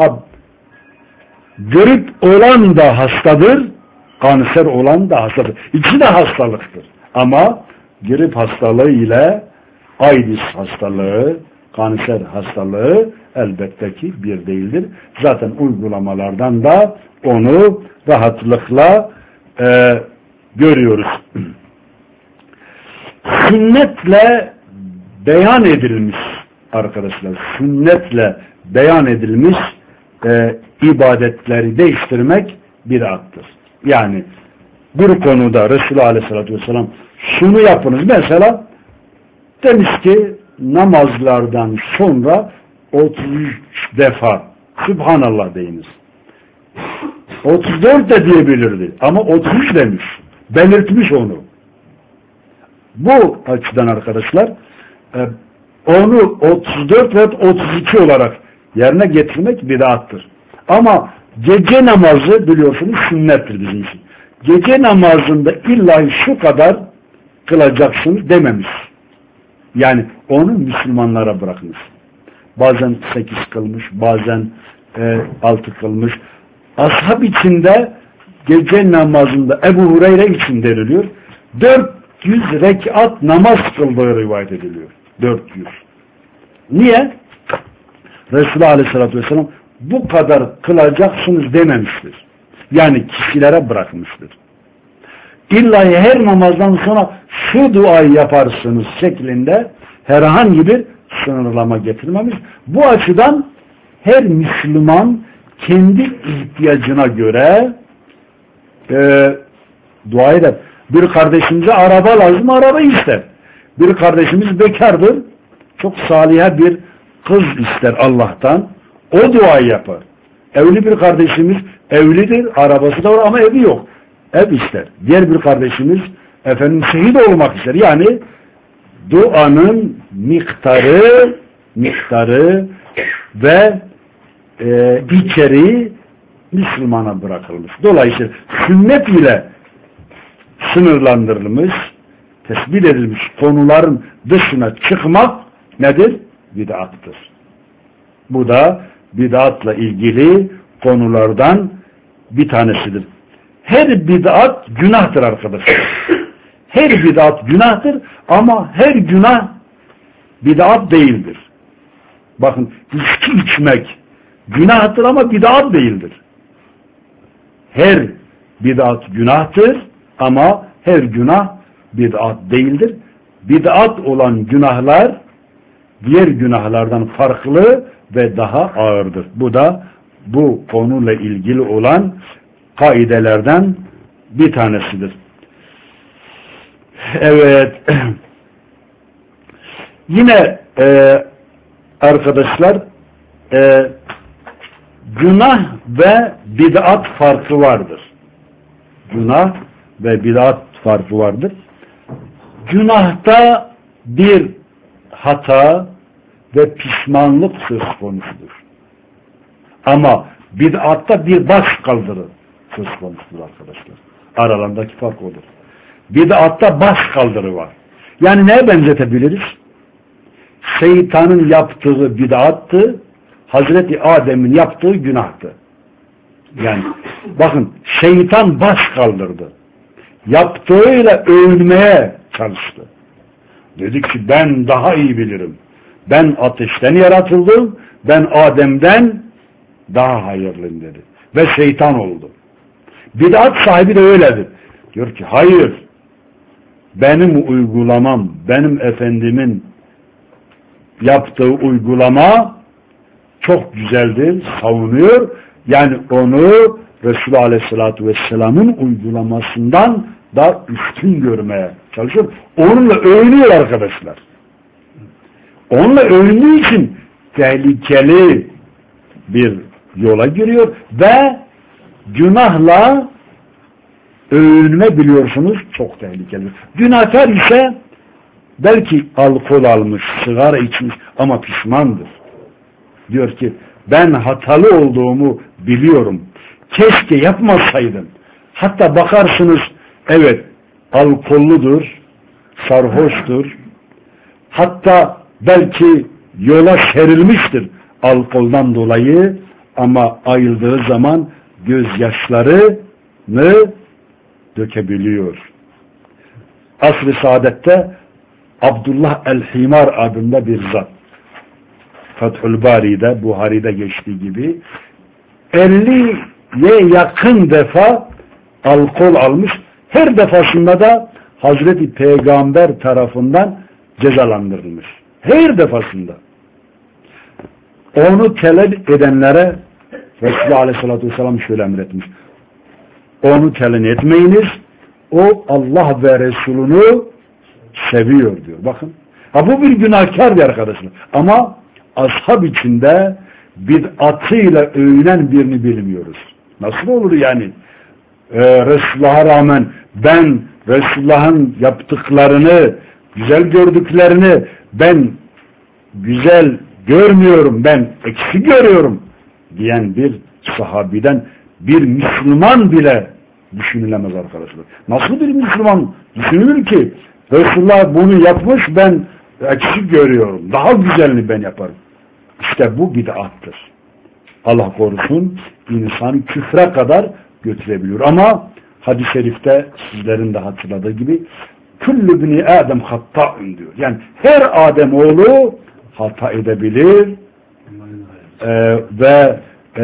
grip olan da hastadır, kanser olan da hastadır. İkisi de hastalıktır. Ama grip hastalığı ile AIDS hastalığı, kanser hastalığı elbette ki bir değildir. Zaten uygulamalardan da onu rahatlıkla e, görüyoruz. Sünnetle beyan edilmiş arkadaşlar, sünnetle beyan edilmiş e, ibadetleri değiştirmek bid'attır. Yani bir konuda Resulullah Aleyhisselatü Vesselam şunu yapınız. Mesela demiş ki namazlardan sonra otuz üç defa Subhanallah deyiniz. otuz dört de diyebilirdi. Ama otuz üç demiş. Belirtmiş onu. Bu açıdan arkadaşlar onu otuz dört ve otuz iki olarak yerine getirmek bid'attır. Ama gece namazı biliyorsunuz sünnettir bizim için. Gece namazında illa şu kadar kılacaksınız dememiş. Yani onu Müslümanlara bırakmış. Bazen sekiz kılmış, bazen e, altı kılmış. Ashab içinde gece namazında Ebu Hureyre için deniliyor. dört yüz rekat namaz kıldığı rivayet ediliyor. dört yüz. Niye? Resulullah Aleyhisselatü Vesselam bu kadar kılacaksınız dememiştir. Yani kişilere bırakmıştır. İlla her namazdan sonra şu duayı yaparsınız şeklinde herhangi bir sınırlama getirmemiş. Bu açıdan her Müslüman kendi ihtiyacına göre e, dua eder. Bir kardeşimize araba lazım, araba ister. Bir kardeşimiz bekardır, çok saliha bir kız ister Allah'tan, o duayı yapar. Evli bir kardeşimiz evlidir, arabası da var ama evi yok. Ev ister. Diğer bir kardeşimiz efendim şehit olmak ister. Yani duanın miktarı miktarı ve e, içeriği Müslümana bırakılmış. Dolayısıyla sünnet ile sınırlandırılmış, tespit edilmiş konuların dışına çıkmak nedir? Bid'attır. Bu da bid'atla ilgili konulardan bir tanesidir. Her bid'at günahtır arkadaşlar. Her bid'at günahtır ama her günah bid'at değildir. Bakın içki içmek günahtır ama bid'at değildir. Her bid'at günahtır ama her günah bid'at değildir. Bid'at olan günahlar diğer günahlardan farklı ve daha ağırdır. Bu da bu konuyla ilgili olan kaidelerden bir tanesidir. Evet. Yine e, arkadaşlar e, günah ve bid'at farkı vardır. Günah ve bid'at farkı vardır. Günahta bir hata ve pişmanlık söz konusudur. Ama bid'atta bir baş kaldırı söz konusudur arkadaşlar. Aralarındaki fark odur. Bid'atta baş kaldırı var. Yani neye benzetebiliriz? Şeytanın yaptığı bid'attı, Hazreti Adem'in yaptığı günahtı. Yani bakın şeytan baş kaldırdı. Yaptığıyla övünmeye çalıştı. Dedi ki ben daha iyi bilirim. Ben ateşten yaratıldım. Ben Adem'den daha hayırlıyım dedi. Ve şeytan oldu. Bid'at sahibi de öyledir. Diyor ki hayır. Benim uygulamam, benim Efendimin yaptığı uygulama çok güzeldir, savunuyor. Yani onu Resulullah Aleyhisselatü Vesselam'ın uygulamasından da üstün görmeye çalışıyor. Onunla övünüyor arkadaşlar. Onunla övündüğü için tehlikeli bir yola giriyor ve günahla övünme biliyorsunuz çok tehlikeli. Günahkar ise belki alkol almış, sigara içmiş ama pişmandır. Diyor ki ben hatalı olduğumu biliyorum. Keşke yapmasaydım. Hatta bakarsınız evet alkolludur, sarhoştur. Hatta belki yola serilmiştir alkoldan dolayı ama ayıldığı zaman gözyaşlarını dökebiliyor. Asr-ı Saadet'te Abdullah el-Himar adında bir zat. Fethül Bari'de, Buhari'de geçtiği gibi elliye yakın defa alkol almış. Her defasında da Hazreti Peygamber tarafından cezalandırılmış. Her defasında. Onu telef edenlere Resulullah Aleyhisselatü Vesselam şöyle emretmiş. onu telin etmeyiniz. O Allah ve Resulünü seviyor diyor. Bakın. Ha bu bir günahkardı arkadaşlar. Ama ashab içinde bid'atıyla övünen birini bilmiyoruz. Nasıl olur yani? Ee, Resulullah'a rağmen ben Resulullah'ın yaptıklarını, güzel gördüklerini ben güzel görmüyorum, ben eksik görüyorum diyen bir sahabiden bir Müslüman bile düşünülemez arkadaşlar. Nasıl bir Müslüman düşünülür ki Resulullah bunu yapmış, ben eksik görüyorum. Daha güzelini ben yaparım. İşte bu bid'attır. Allah korusun, insanı küfre kadar götürebiliyor. Ama hadis-i şerifte sizlerin de hatırladığı gibi küllü bini Adem hatta'ın diyor. Yani her Adem oğlu hata edebilir ee, ve e,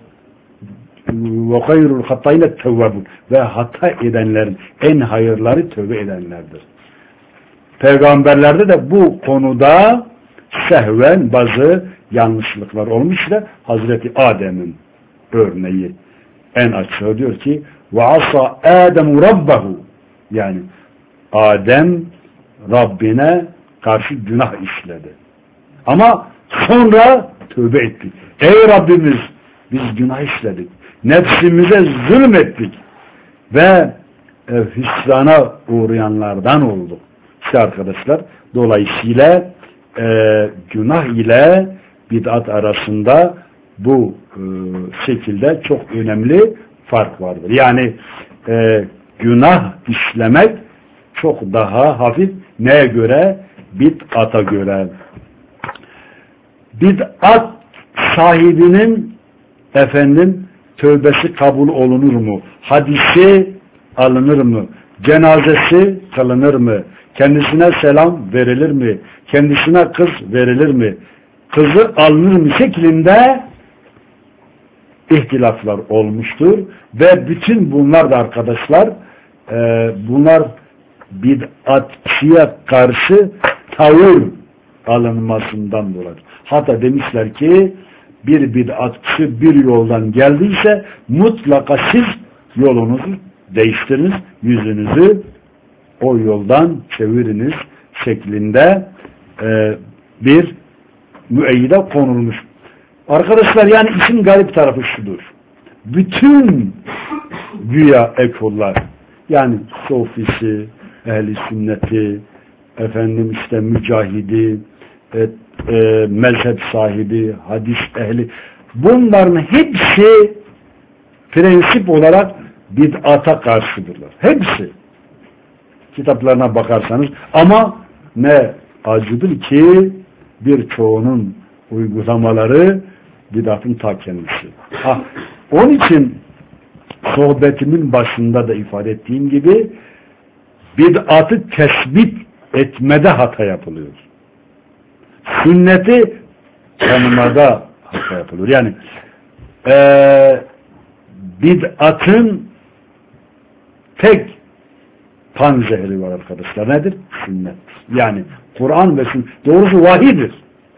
ve hayrul hatta'ine tevvabun ve hata edenlerin en hayırları tövbe edenlerdir. Peygamberlerde de bu konuda sehven bazı yanlışlıklar olmuş da Hazreti Adem'in örneği en açığı diyor ki ve asa Adem rabbahu, yani Adem Rabbine karşı günah işledi. Ama sonra tövbe etti. Ey Rabbimiz, biz günah işledik. Nefsimize zulmettik ve e, hüsrana uğrayanlardan olduk. İşte arkadaşlar, dolayısıyla e, günah ile bid'at arasında bu e, şekilde çok önemli fark vardır. Yani e, günah işlemek çok daha hafif. Neye göre? Bid'ata göre. Bid'at sahibinin efendim tövbesi kabul olunur mu? Hadisi alınır mı? Cenazesi kılınır mı? Kendisine selam verilir mi? Kendisine kız verilir mi? Kızı alınır mı şeklinde ihtilaflar olmuştur. Ve bütün bunlar da arkadaşlar e, bunlar bid'atçıya karşı tavır alınmasından dolayı. Hatta demişler ki bir bid'atçı bir yoldan geldiyse mutlaka siz yolunuzu değiştiriniz, yüzünüzü o yoldan çeviriniz şeklinde e, bir müeyyide konulmuş. Arkadaşlar, yani işin garip tarafı şudur. Bütün güya ekollar, yani sofisi, ehli sünneti, efendim işte mücahidi, e, e, mezhep sahibi, hadis ehli, bunların hepsi prensip olarak bid'ata karşıdırlar. Hepsi. Kitaplarına bakarsanız, ama ne acıdır ki birçoğunun uygulamaları bid'atın ta kendisi. Ha, onun için sohbetimin başında da ifade ettiğim gibi bid'atı tespit etmede hata yapılıyor. Sünneti tanımada hata yapılıyor. Yani ee, bid'atın tek panzehri var arkadaşlar. Nedir? Sünnet. Yani Kur'an ve sünnet. Doğrusu vahidir.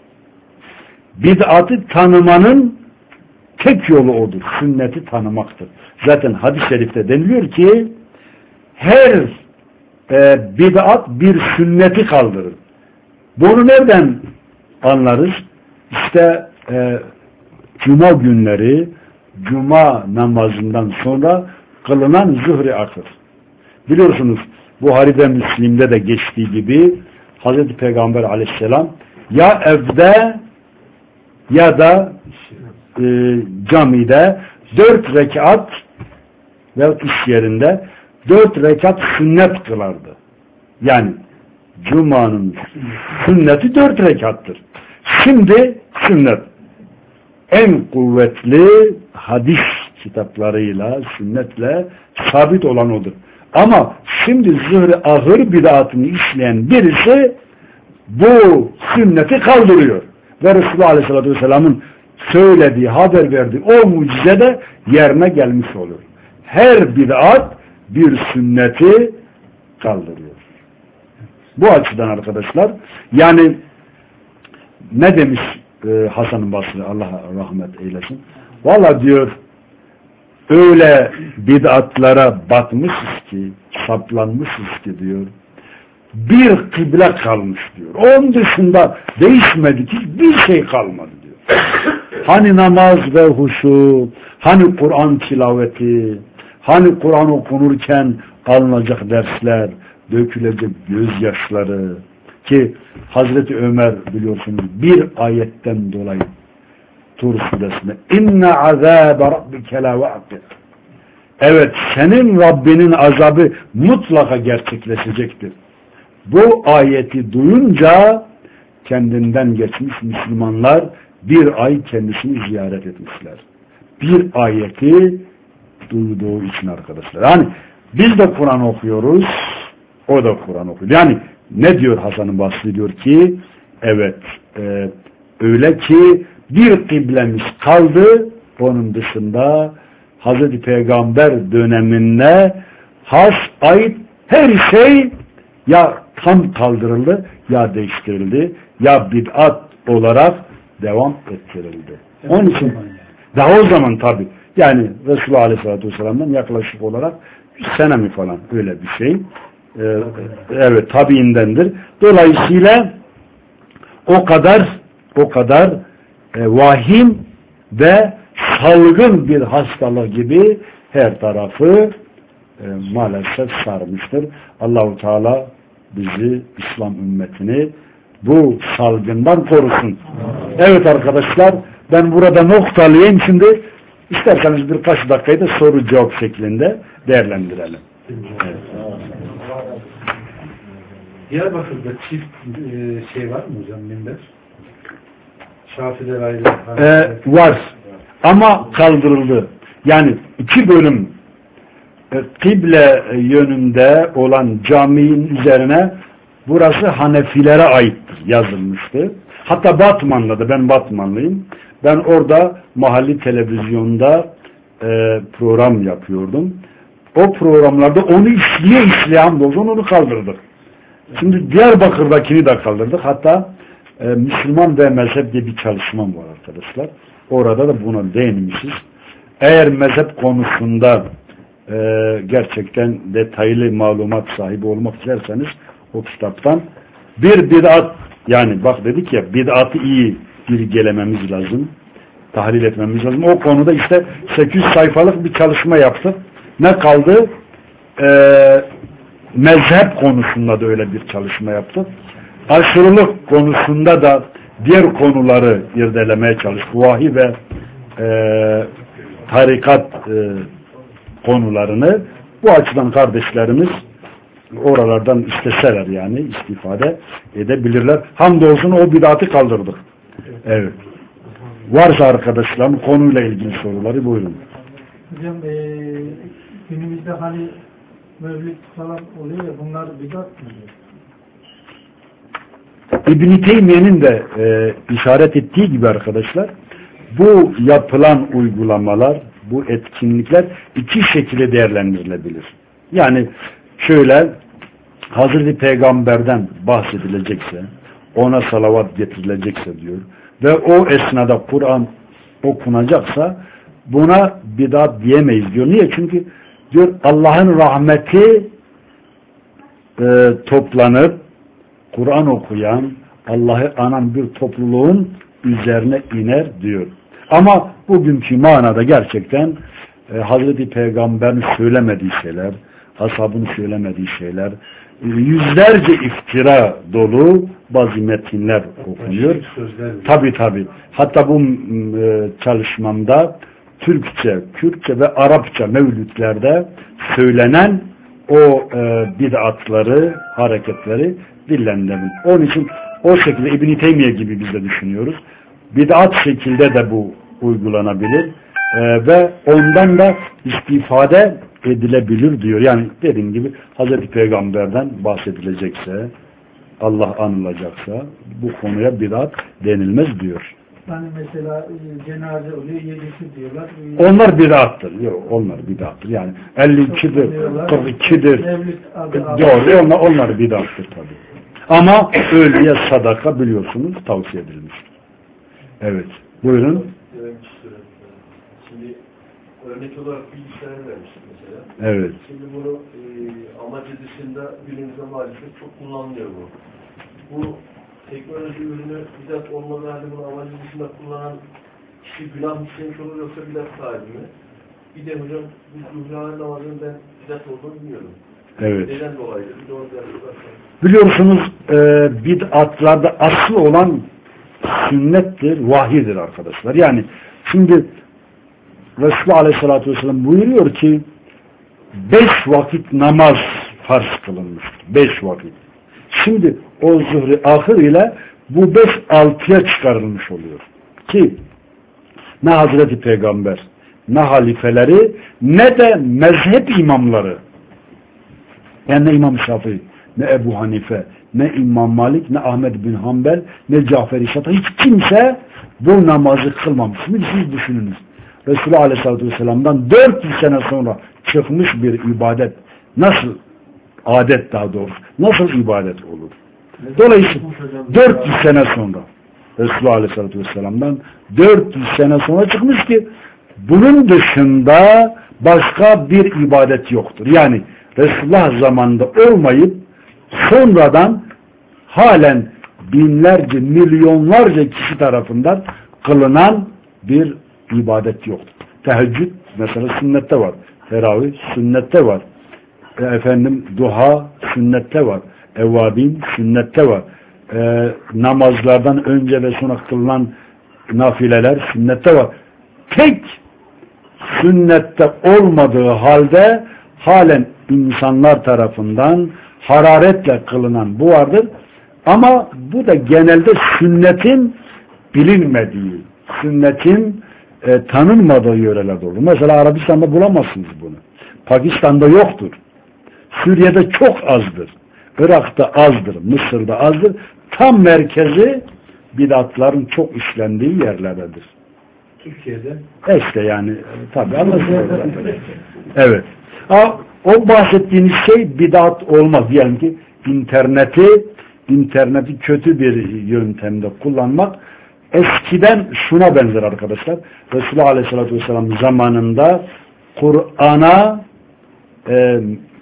Bid'atı tanımanın tek yolu odur. Sünneti tanımaktır. Zaten hadis-i şerifte deniliyor ki her e, bid'at bir sünneti kaldırır. Bunu nereden anlarız? İşte e, cuma günleri cuma namazından sonra kılınan zuhri akır. Biliyorsunuz Buhari'de, Müslim'de de geçtiği gibi Hazreti Peygamber aleyhisselam ya evde ya da e, camide dört rekat ve iş yerinde dört rekat sünnet kılardı. Yani Cuma'nın sünneti dört rekattır. Şimdi sünnet en kuvvetli hadis kitaplarıyla, sünnetle sabit olan odur. Ama şimdi zühre ahır bid'atını işleyen birisi bu sünneti kaldırıyor. Ve Resulullah Aleyhisselatü Vesselam'ın söylediği, haber verdiği o mucize de yerine gelmiş olur. Her bid'at bir sünneti kaldırıyor. Bu açıdan arkadaşlar, yani ne demiş e, Hasan-ı Basri, Allah rahmet eylesin? Valla diyor, öyle bid'atlara batmışız ki, saplanmışız ki diyor. Bir kıble kalmış diyor. Onun dışında değişmedik, hiçbir şey kalmadı diyor. Hani namaz ve huşu, hani Kur'an tilaveti, hani Kur'an okunurken alınacak dersler, dökülecek gözyaşları ki Hazreti Ömer biliyorsunuz bir ayetten dolayı Tur suresinde inne azâbe rabbike la vâkid. Evet, senin Rabbinin azabı mutlaka gerçekleşecektir. Bu ayeti duyunca kendinden geçmiş Müslümanlar bir ay kendisini ziyaret etmişler. Bir ayeti duyduğu için arkadaşlar. Yani biz de Kur'an okuyoruz, o da Kur'an okuyor. Yani ne diyor Hasan-ı Basri diyor ki evet e, öyle ki bir kıblemiz kaldı, onun dışında Hazreti Peygamber döneminde has ait her şey ya tam kaldırıldı ya değiştirildi ya bid'at olarak devam ettirildi. Evet, onun için daha o zaman tabi yani Resulullah Aleyhisselatü Vesselam'dan yaklaşık olarak bir sene mi falan öyle bir şey. Ee, evet tabiindendir. Dolayısıyla o kadar o kadar e, vahim ve salgın bir hastalık gibi her tarafı e, maalesef sarmıştır. Allahu Teala bizi, İslam ümmetini bu salgından korusun. Evet arkadaşlar, ben burada noktalayayım. Şimdi isterseniz birkaç dakikayı da soru cevap şeklinde değerlendirelim. Evet. Diyarbakır'da çift e, şey var mı hocam, minber? Şafiler ayrı. Ee, var. Ama kaldırıldı. Yani iki bölüm e, kıble yönünde olan caminin üzerine burası Hanefilere aittir yazılmıştı. Hatta Batman'da da, ben Batmanlıyım. Ben orada mahalli televizyonda e, program yapıyordum. O programlarda onu işleye işleye hamdolsun onu kaldırdık. Şimdi Diyarbakır'dakini de kaldırdık. Hatta e, Müslüman ve mezhep diye bir çalışmam var arkadaşlar. Orada da buna değinmişiz. Eğer mezhep konusunda e, gerçekten detaylı malumat sahibi olmak isterseniz o kitaptan bir bid'at, yani bak dedik ya, bid'atı iyi bilgelememiz lazım. Tahlil etmemiz lazım. O konuda işte sekiz yüz sayfalık bir çalışma yaptık. Ne kaldı? Eee mezhep konusunda da öyle bir çalışma yaptık. Aşırılık konusunda da diğer konuları irdelemeye çalıştık. Vahiy ve e, tarikat e, konularını bu açıdan kardeşlerimiz oralardan isteseler yani istifade edebilirler. Hamdolsun o bid'atı kaldırdık. Evet. Varsa arkadaşlarım konuyla ilgili soruları buyurun. Hocam e, günümüzde hani mevlüt falan oluyor ya, bunlar bid'at mı? İbn-i Teymiye'nin de e, işaret ettiği gibi arkadaşlar, bu yapılan uygulamalar, bu etkinlikler iki şekilde değerlendirilebilir. Yani şöyle, Hazreti Peygamber'den bahsedilecekse, ona salavat getirilecekse diyor ve o esnada Kur'an okunacaksa buna bid'at diyemeyiz diyor. Niye? Çünkü diyor Allah'ın rahmeti e, toplanıp Kur'an okuyan, Allah'ı anan bir topluluğun üzerine iner diyor. Ama bugünkü manada gerçekten e, Hazreti Peygamber'in söylemediği şeyler, ashabın söylemediği şeyler, yüzlerce iftira dolu bazı metinler okunuyor. Tabi tabi. Hatta bu e, çalışmamda Türkçe, Kürtçe ve Arapça mevlütlerde söylenen o e, bid'atları, hareketleri dillendirelim. Onun için o şekilde İbn-i Teymiye gibi biz de düşünüyoruz. Bid'at şekilde de bu uygulanabilir e, ve ondan da istifade edilebilir diyor. Yani dediğim gibi Hazreti Peygamber'den bahsedilecekse, Allah anılacaksa bu konuya bid'at denilmez diyor. Yani mesela cenaze oluyor, yedisi diyorlar. Onlar bid'attır. Yok, onlar bid'attır. Yani elli ikidir, kırk ikidir. Doğru, onlar, onlar bid'attır tabii. Ama ölüye sadaka biliyorsunuz tavsiye edilmiştir. Evet. Buyurun. Şimdi örnek olarak bilgisayar vermiştik mesela. Evet. Şimdi bunu e, amacı dışında günümüzde maalesef çok kullanılıyor bu. Bu teknoloji ürünü bidat olmadığı halde bunu amacı dışında kullanan kişi günah işlemiş olur yoksa bidat sahibi mi? Bir de hocam bu zuhra namazının ben bidat olduğunu bilmiyorum. Evet. Neden dolayı? Bir de orada Biliyorsunuz e, bid'atlarda asıl olan sünnettir, vahiydir arkadaşlar. Yani şimdi Resulullah Aleyhisselatü Vesselam buyuruyor ki beş vakit namaz farz kılınmıştır. Beş vakit. Şimdi o zuhri ahir ile bu beş altıya çıkarılmış oluyor. Ki ne Hazreti Peygamber, ne halifeleri, ne de mezhep imamları, yani ne İmam Şafii, ne Ebu Hanife, ne İmam Malik, ne Ahmed bin Hanbel, ne Cafer-i Şata, hiç kimse bu namazı kılmamış. Şimdi siz düşününüz. Resulullah Aleyhisselatü Vesselam'dan dört yüz sene sonra çıkmış bir ibadet nasıl, adet daha doğrusu, nasıl ibadet olur? Dolayısıyla dört yüz sene sonra Resulullah Aleyhisselatü Vesselam'dan dört yüz sene sonra çıkmış ki bunun dışında başka bir ibadet yoktur. Yani Resulullah zamanında olmayıp sonradan halen binlerce, milyonlarca kişi tarafından kılınan bir ibadet yoktur. Teheccüd mesela sünnette var. Teravih sünnette var. E, efendim duha sünnette var. Evvabin sünnette var. E, namazlardan önce ve sonra kılınan nafileler sünnette var. Tek sünnette olmadığı halde halen insanlar tarafından hararetle kılınan bu vardır. Ama bu da genelde sünnetin bilinmediği, sünnetin e, tanınmadığı yörelerde olur. Mesela Arabistan'da bulamazsınız bunu. Pakistan'da yoktur. Suriye'de çok azdır. Irak'ta azdır. Mısır'da azdır. Tam merkezi bid'atların çok işlendiği yerlerdedir. Türkiye'de. E işte yani tabi anlaşılıyor. Evet. Ha, o bahsettiğiniz şey bid'at olmaz. Diyelim ki interneti interneti kötü bir yöntemde kullanmak eskiden şuna benzer arkadaşlar. Resulullah Aleyhisselatü Vesselam zamanında Kur'an'a e,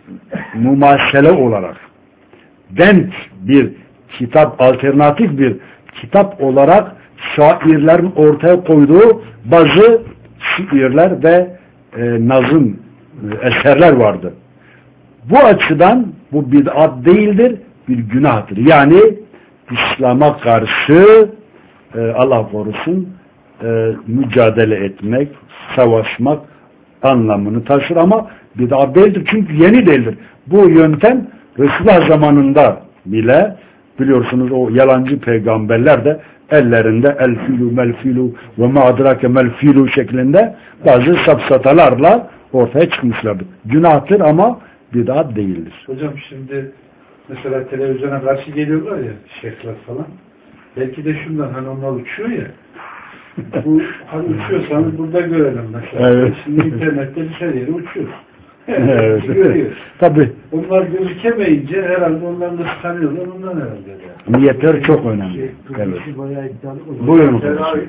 mumasele olarak denk bir kitap, alternatif bir kitap olarak şairlerin ortaya koyduğu bazı şiirler ve e, nazım e, eserler vardı. Bu açıdan bu bid'at değildir, bir günahtır. Yani İslam'a karşı e, Allah korusun e, mücadele etmek, savaşmak anlamını taşır ama bid'at değildir. Çünkü yeni değildir. Bu yöntem Resulullah zamanında bile biliyorsunuz o yalancı peygamberler de ellerinde el filu mel filu ve ma adrake mel filu şeklinde bazı safsatalarla ortaya çıkmışlardır. Günahtır ama bid'at değildir. Hocam şimdi mesela televizyona karşı geliyorlar ya şeyhler falan. Belki de şundan hani onlar uçuyor ya. Bu hani uçuyorsanız burada görelim mesela. Evet. Şimdi internette bir şey yeri uçuyor. Evet. Görüyor. Tabii. Onlar gözükemeyince herhalde ondan da çıkarıyorlar ondan herhalde. Yani. Niyetler çok önemli. Evet. Buyurun.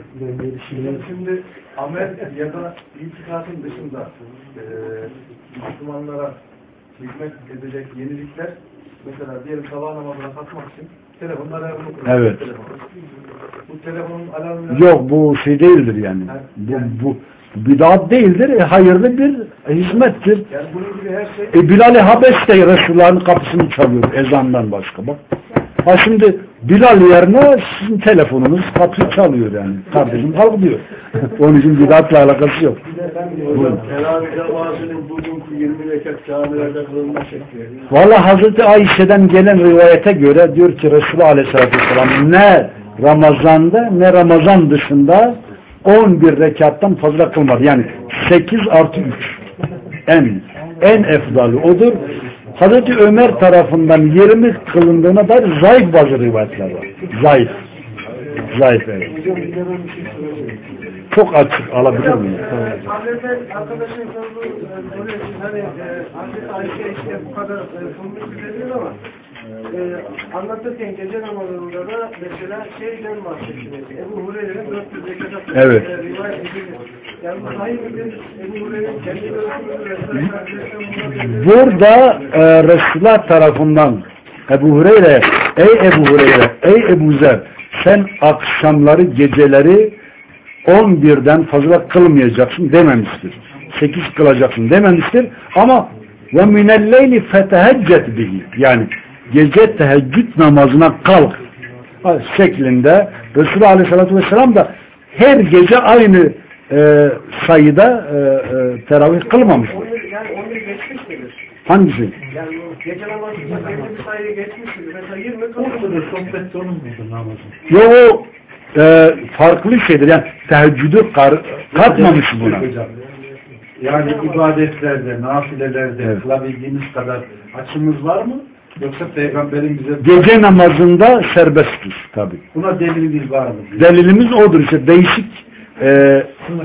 Şimdi amel ya da itikadın dışında e, Müslümanlara hizmet edecek yenilikler mesela diyelim sabah namazına kalkmak için telefonlar alarmı kuruyor. Evet. Telefon. Bu telefonun alarmı yok bu şey değildir yani. Bu, bu bid'at değildir. E, hayırlı bir hizmettir. Yani bunun gibi her şey E, Bilal-i Habeş de Resulullah'ın kapısını çalıyor ezandan başka. Bak. Ha şimdi Bilal yerine sizin telefonunuz kapıyı çalıyor yani. Kardeşim kalk diyor. Onun için bid'atla alakası yok. hocam teravih namazının bugünkü yirmi rekat camilerde kılınma şekli. Valla Hazreti Ayşe'den gelen rivayete göre diyor ki Resulullah Aleyhisselatü Vesselam ne Ramazan'da ne Ramazan dışında on bir rekattan fazla kılmadı. Yani sekiz artı üç. En en efdalı odur. Hazreti Ömer tarafından yirmi kılındığına dair zayıf bazı rivayetler var. Zayıf. Zayıf evet. Çok açık alabilir miyim? Hazreti arkadaşın sorduğu soruyor ki hani Hazreti Ayşe işte bu kadar sunmuş biliyor ama e, anlatırken gece namazında da mesela şeyden bahsediyor. Ebu Hureyre'nin dört yüz rekat evet. rivayet edilir. Yani Burada e, Resulullah tarafından Ebu Hureyre, ey Ebu Hureyre, ey Ebu Zer, sen akşamları, geceleri on birden fazla kılmayacaksın dememiştir. sekiz kılacaksın dememiştir. Ama ve minelleyli feteheccet bihi, yani gece teheccüd namazına kalk şeklinde Resulullah Aleyhisselatü Vesselam da her gece aynı e, sayıda e, e, teravih kılmamış. Yani on bir geçmiş midir? Hangisi? Yani gece namazında belli bir sayı geçmiş midir? Mesela yirmi Ortada sohbette onun muydu namazın? Yo o e, farklı şeydir. Yani teheccüdü kar, katmamış buna. Yani ibadetlerde, nafilelerde Evet. kılabildiğiniz kadar açımız var mı? Yoksa Peygamberin bize Gece namazında serbesttir tabi. buna delilimiz var mı? Delilimiz odur işte değişik e, e,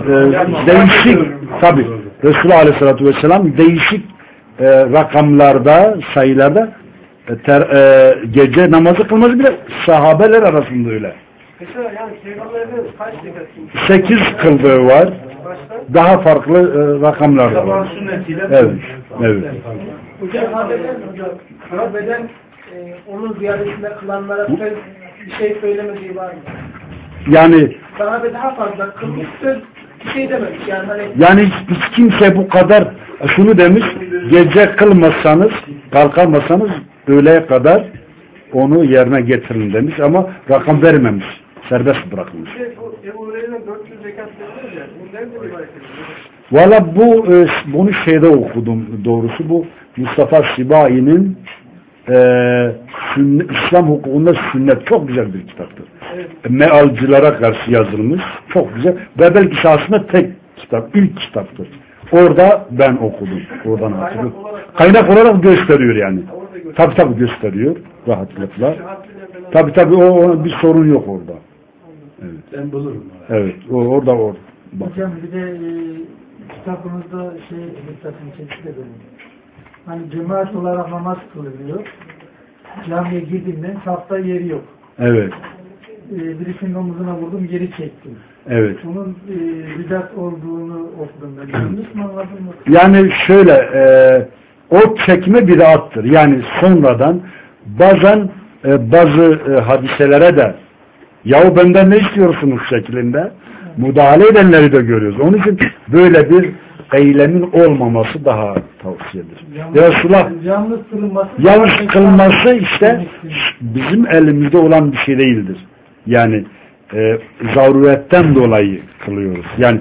değişik tabi Resulullah Aleyhisselatü Vesselam değişik e, rakamlarda, sayılarda e, ter, e, gece namazı kılmaz, bile sahabeler arasında öyle. Mesela yani Peygamber'in kaç rekat? Sekiz kıldığı var. Başka? Daha farklı e, rakamlar da Sabah var. sünnetiyle Evet. Evet. Hocam sahabeden, hocam, sahabeden e, onun ziyadesinde kılanlara söz, bir şey söylemediği var mı? Yani Sahabe daha fazla kılmış söz bir şey dememiş. Yani hani yani hiç, hiç kimse bu kadar şunu demiş, gece kılmazsanız, kalkamazsanız öğleye kadar onu yerine getirin demiş ama rakam vermemiş. Serbest bırakmış. Bir de bu Ebu Hureyre'nin dört yüz rekat verilir ya. Bu nerede rivayet edilir? Valla bu e, bunu şeyde okudum doğrusu, bu Mustafa Sibai'nin e, sünnet, İslam hukukunda sünnet çok güzel bir kitaptır. Evet. Mealcılara karşı yazılmış. Çok güzel. Ve belki aslında tek kitap, ilk kitaptır. Orada ben okudum. Oradan hatırlıyorum. Kaynak olarak gösteriyor yani. Tabi tabi gösteriyor rahatlıkla. Tabi tabi o, o bir sorun yok orada. Evet. Ben bulurum. Evet. O, orada orada. Bak. Hocam bir de e, kitabınızda şey dikkatimi çekti de benim. Hani cemaat olarak namaz kılınıyor. Camiye girdiğimden safta yeri yok. Evet. E, birisinin omuzuna vurdum, geri çektim. Evet. Bunun e, bidat olduğunu okudum ben. Yanlış mı anladım mı? Yani şöyle e, o çekme bid'attır. Yani sonradan bazen e, bazı e, hadiselere de yahu benden ne istiyorsunuz şeklinde müdahale edenleri de görüyoruz. Onun için böyle bir eylemin olmaması daha tavsiyedir. Resulullah Yalnız kılınması, yalnız kılması işte bizim elimizde olan bir şey değildir. Yani e, zaruretten dolayı kılıyoruz. Yani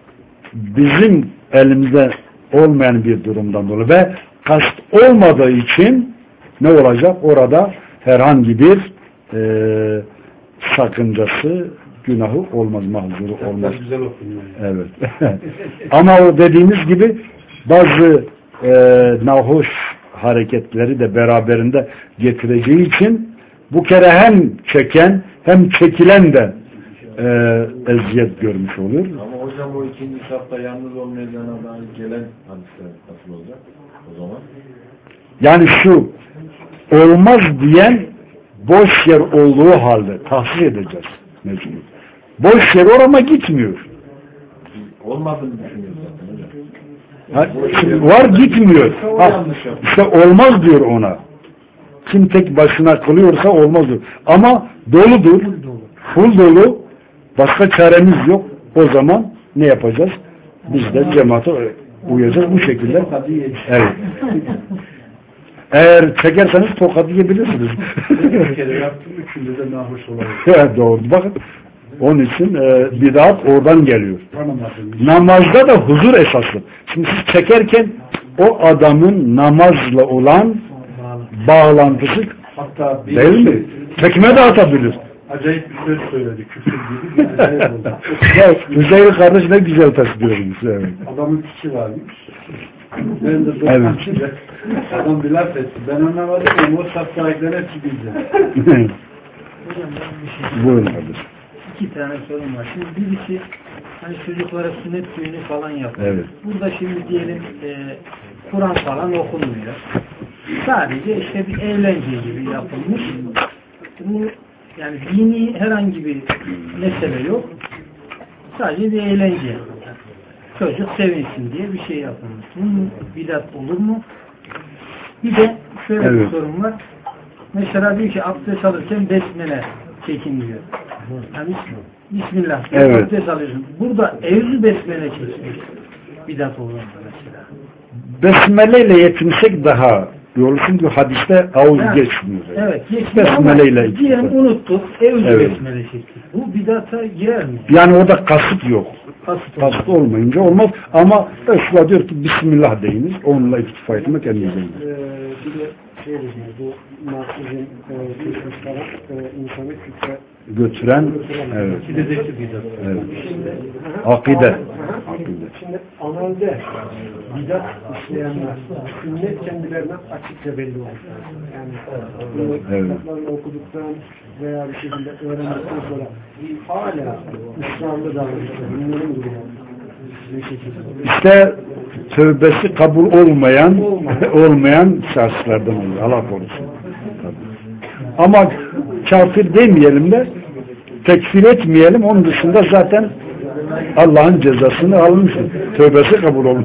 bizim elimizde olmayan bir durumdan dolayı ve kast olmadığı için ne olacak? Orada herhangi bir e, sakıncası, günahı olmaz, mahzuru olmaz. Güzel okunuyor. Evet. Ama o dediğimiz gibi bazı e, nahoş hareketleri de beraberinde getireceği için bu kere hem çeken hem çekilen de e, eziyet görmüş olur. Ama hocam o ikinci safta yalnız olmayacağına dair gelen hadisler nasıl olacak o zaman? Yani şu olmaz diyen boş yer olduğu halde tahsis edeceğiz mecbur. Boş yer orama gitmiyor. Olmadığını düşünüyoruz zaten hocam. Ha, şimdi var gitmiyor. Ha, işte olmaz diyor ona. Kim tek başına kılıyorsa olmaz diyor. Ama doludur. Full dolu. Başka çaremiz yok. O zaman ne yapacağız? Biz de cemaate uyacağız bu şekilde. Evet. Eğer çekerseniz tokat yiyebilirsiniz. Bir kere yaptım, üçünde de nahoş olabilir. Evet, doğru. Bakın onun için e, bid'at oradan geliyor. Tanımadım. Namazda da huzur esaslı. Şimdi siz çekerken o adamın namazla olan bağlantısı Hatta bir değil mi? Çekme de atabilir. acayip bir söz söyledi. Küfür gibi bir acayip oldu. Evet, Hüseyin kardeş ne güzel tasdiyormuş. Evet. Adamın kişi varmış. Ben de Evet. evet. Adam bir laf etti. Ben anlamadım ama o saf sahipleri hepsi bildi. Buyurun kardeş. İki tane sorun var. Şimdi birisi hani çocuklara sünnet düğünü falan yapıyor. Evet. Burada şimdi diyelim e, Kur'an falan okunmuyor. Sadece işte bir eğlence gibi yapılmış. Bu yani dini herhangi bir mesele yok. Sadece bir eğlence. çocuk sevinsin diye bir şey yapılmış. Bunun bidat olur mu? Bir de şöyle Evet. bir sorun var. Mesela diyor ki abdest alırken besmele çekin diyor. Yani Bismillah. Evet. Abdest alıyorsun. Burada evzi besmele çekmek bidat olur mu mesela? Besmele ile yetinsek daha iyi olur. Çünkü hadiste ağız Yani, geçmiyor. Evet. Geçmiyor Besmele ama ile diyelim unuttuk. Evzi Evet. besmele çektik. Bu bidata girer mi? Yani orada kasıt yok. Kasıt olur. Kasıt olmayınca olmaz. Ama Resulullah diyor ki Bismillah deyiniz. Onunla iktifa etmek en güzeldir. Ee, bir de şey diyeceğim, bu Marksizm e, geçmiş taraf e, insanı küfre Götüren, evet. Evet. Akide. Akide. Şimdi amelde bidat işleyenler sünnet kendilerine açıkça belli olur. Yani bu Evet. kitaplarını okuduktan veya bir şekilde öğrendikten sonra hala İslam'da davranışlar, bunların durumu ne şekilde? İşte tövbesi kabul olmayan olmayan şahıslardan oluyor. Allah korusun. Tabii. Ama kafir demeyelim de tekfir etmeyelim. Onun dışında zaten Allah'ın cezasını almış. Tövbesi kabul olmuş.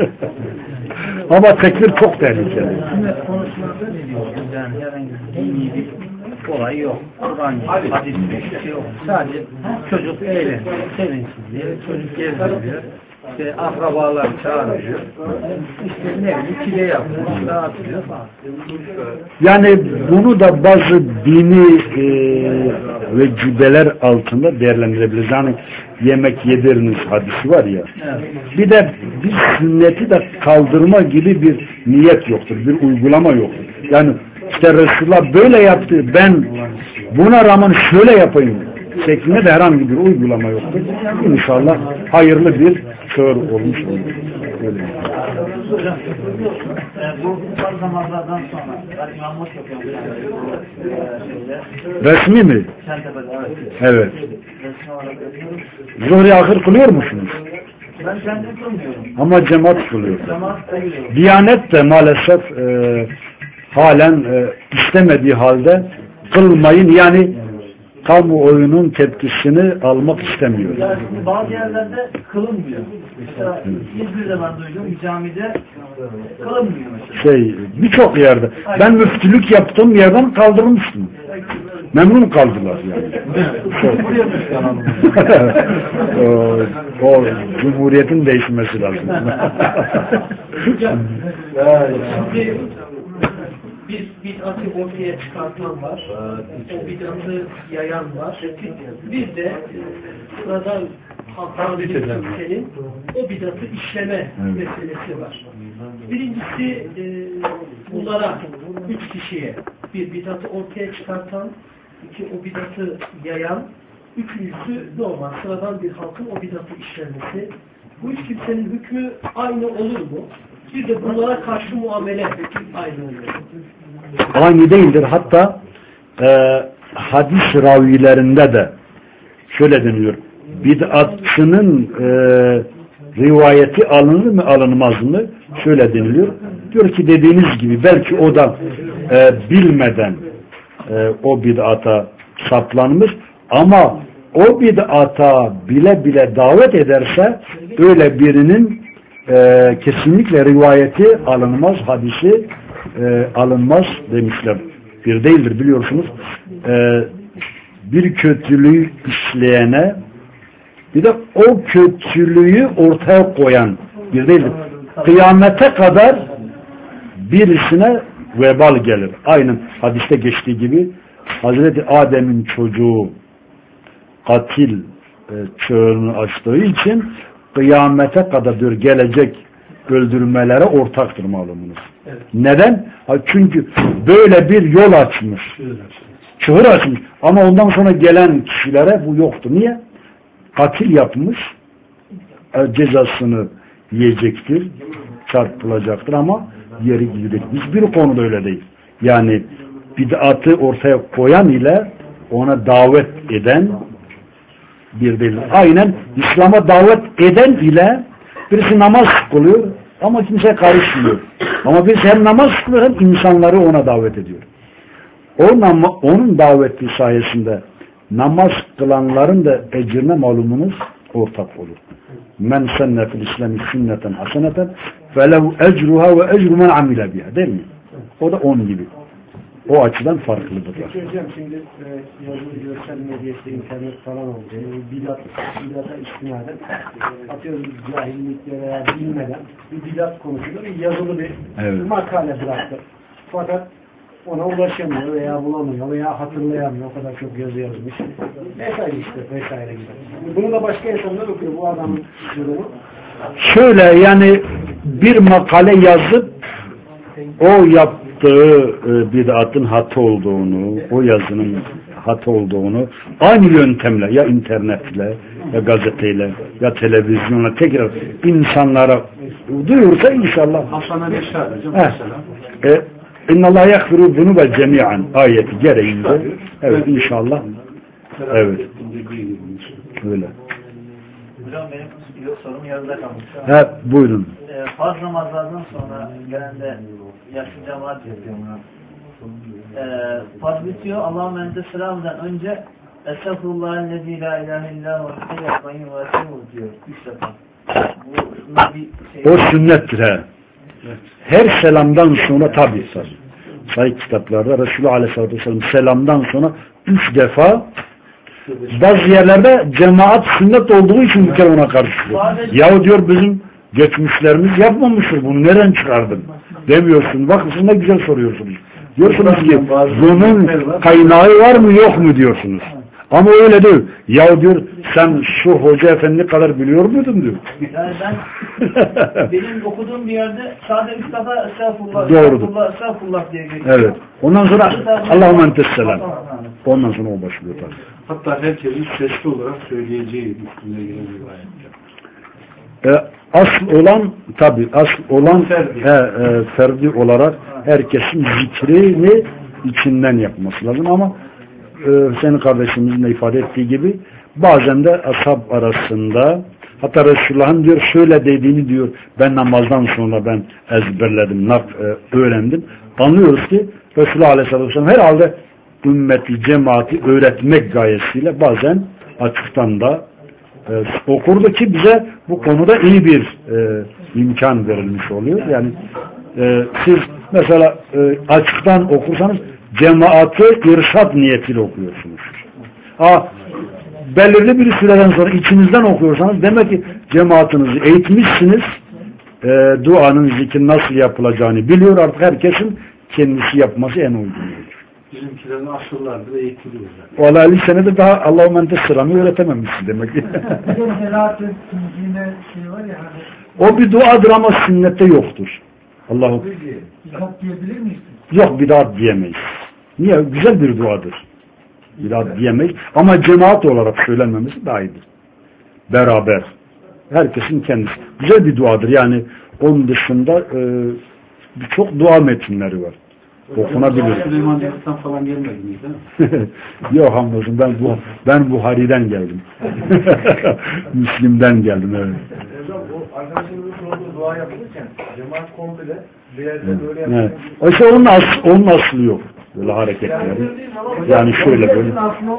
Ama tekfir çok tehlikeli. Sünnet konusunda ne diyorsunuz? Yani herhangi bir dini bir olay yok. Kur'an yok. Hadis bir şey yok. Sadece çocuk eğlenir, sevinsin diye çocuk gezdiriyor. İşte akrabalar çağırıyor. İşte ne bileyim pide yapıyor, dağıtıyor falan. Yani bunu da bazı dini e, ve cübeler altında değerlendirebiliriz. Yani yemek yediriniz hadisi var ya. Evet. Bir de bir sünneti de kaldırma gibi bir niyet yoktur. Bir uygulama yoktur. Yani işte Resulullah böyle yaptı. Ben buna rağmen şöyle yapayım şeklinde de herhangi bir uygulama yoktur. İnşallah hayırlı bir kör olmuş olur. Öyle. Bu farz namazlardan sonra ben imamlık yapıyorum şeyde. Resmi mi? Şentepe'de evet. Evet. Resmi olarak yapıyorum. Zuhri ahir kılıyor musunuz? Ben kendim kılmıyorum. Ama cemaat kılıyor. Cemaat kılıyorum. Diyanet de maalesef e, halen e, istemediği halde kılmayın, yani kamuoyunun tepkisini almak istemiyor. Yani şimdi bazı yerlerde kılınmıyor. Mesela İzmir'de ben duydum bir camide kılınmıyor mesela. Şey, birçok yerde. Ben müftülük yaptığım yerden kaldırmıştım. Memnun kaldılar yani. Çok. o, o Cumhuriyetin değişmesi lazım. Şimdi bir bid'atı ortaya çıkartan var, o bid'atı yayan var. Bir de sıradan halktan bir kimsenin o bid'atı işleme meselesi var. Birincisi e, bunlara üç kişiye bir bid'atı ortaya çıkartan, iki o bid'atı yayan, üçüncüsü normal sıradan bir halkın o bid'atı işlemesi. Bu üç kimsenin hükmü aynı olur mu? Bir de bunlara karşı muamele aynı olur. Aynı değildir. Hatta e, hadis ravilerinde de şöyle deniliyor. Bid'atçının e, rivayeti alınır mı alınmaz mı? Şöyle deniliyor. Diyor ki dediğiniz gibi belki o da e, bilmeden e, o bid'ata saplanmış ama o bid'ata bile bile davet ederse öyle birinin e, kesinlikle rivayeti alınmaz, hadisi e, alınmaz demişler. Bir değildir biliyorsunuz. E, bir kötülüğü işleyene bir de o kötülüğü ortaya koyan bir değildir. Kıyamete kadar birisine vebal gelir. Aynen hadiste geçtiği gibi Hazreti Adem'in çocuğu katil e, çığırını açtığı için kıyamete kadar diyor gelecek öldürmelere ortaktır malumunuz. Evet. Neden? Çünkü böyle bir yol açmış. Çığır açmış. Ama ondan sonra gelen kişilere bu yoktu. Niye? Katil yapmış. E, cezasını yiyecektir. Çarpılacaktır ama yeri gidecek. Hiçbir konuda öyle değil. Yani bid'atı ortaya koyan ile ona davet eden bir değil. Aynen İslam'a davet eden ile birisi namaz kılıyor ama kimse karışmıyor. Ama birisi hem namaz kılıyor hem insanları ona davet ediyor. O nam- onun daveti sayesinde namaz kılanların da ecrine malumunuz ortak olur. men senne fil İslami sünneten haseneten felehu ecruha ve ecru men amile biha, değil mi? O da on gibi. O açıdan farklıdırlar. Hocam şimdi e, yazılı görsel medyası, internet falan oldu. E, bidat, bidata istinaden atıyoruz cahillikle veya bilmeden bir bidat konusunda bir yazılı bir evet. makale bıraktı. Fakat ona ulaşamıyor veya bulamıyor veya hatırlayamıyor. O kadar çok yazı yazmış. Vesaire işte vesaire gibi. Bunu da başka insanlar okuyor. Bu adamın durumu. Şöyle yani bir makale yazıp o yaptığı e, bid'atın hata olduğunu, o yazının hata olduğunu aynı yöntemle ya internetle ya gazeteyle ya televizyonla tekrar insanlara duyursa inşallah. Hasan'a bir şey hocam mesela. İnna Allah yaghfiru zunuba cemi'an ayeti gereğinde. Evet inşallah. Evet. Öyle. Hocam benim yok sorum yarıda kalmış. Evet buyurun. Ee, farz namazlardan sonra gelen de yaşlı cemaat yapıyor buna. Ee, farz bitiyor. Allah'ım ente selamdan önce Estağfirullahellezî la ilahe illâ ve hayyâkmayın ve etûbü diyor. Üç defa. Bu bir şey. O sünnettir he. Her selamdan sonra tabi sayı kitaplarda Resulü Aleyhisselatü Vesselam selamdan sonra üç defa bazı yerlerde cemaat sünnet olduğu için bir kere ona karışıyor. Yahu diyor bizim geçmişlerimiz yapmamıştır bunu nereden çıkardın demiyorsun. Bak siz ne güzel soruyorsunuz. Diyorsunuz ki bunun kaynağı var mı yok mu diyorsunuz. Ama öyle değil. Ya diyor sen şu hoca efendi kadar biliyor muydun diyor. Yani ben benim okuduğum bir yerde sadece üç defa estağfurullah, estağfurullah, estağfurullah diye geçiyor. Evet. Ondan sonra Allahümme entesselam. Ondan sonra o başlıyor tabii. Hatta herkesin sesli olarak söyleyeceği üstüne gelen bir ayet. E, asıl olan tabii asıl olan ferdi, he, e, ferdi olarak herkesin zikrini içinden yapması lazım ama e, senin kardeşimizin de ifade ettiği gibi bazen de ashab arasında hatta Resulullah'ın diyor şöyle dediğini diyor ben namazdan sonra ben ezberledim, nak, e, öğrendim. Anlıyoruz ki Resulullah Aleyhisselatü Vesselam herhalde ümmeti, cemaati öğretmek gayesiyle bazen açıktan da e, okurdu ki bize bu konuda iyi bir e, imkan verilmiş oluyor. Yani e, siz mesela e, açıktan okursanız cemaati irşad niyetiyle okuyorsunuz. Aa, belirli bir süreden sonra içinizden okuyorsanız demek ki cemaatinizi eğitmişsiniz. E, duanın zikrin nasıl yapılacağını biliyor. Artık herkesin kendisi yapması en uygundur. Bizimkilerin asırlardır eğitiliyor. Valla elli senede daha Allahümme entes selam'ı öğretememişsin demek ki. O bir duadır ama sünnette yoktur. Allah'ım. Bidat diyebilir miyiz? Yok bidat diyemeyiz. Niye? Güzel bir duadır. Bidat diyemeyiz. Ama cemaat olarak söylenmemesi daha iyidir. Beraber. Herkesin kendisi. Güzel bir duadır. Yani onun dışında e, birçok dua metinleri var. Okunabilir. Süleyman'dan falan gelmediniz değil mi? Yok hamdolsun ben bu ben Buhari'den geldim. Müslim'den geldim evet. Hocam bu arkadaşımızın sorduğu dua yapılırken cemaat komple bir yerde böyle evet. yapılır. Oysa onun aslı, onun aslı yok. Böyle hareketleri. Yani şöyle böyle.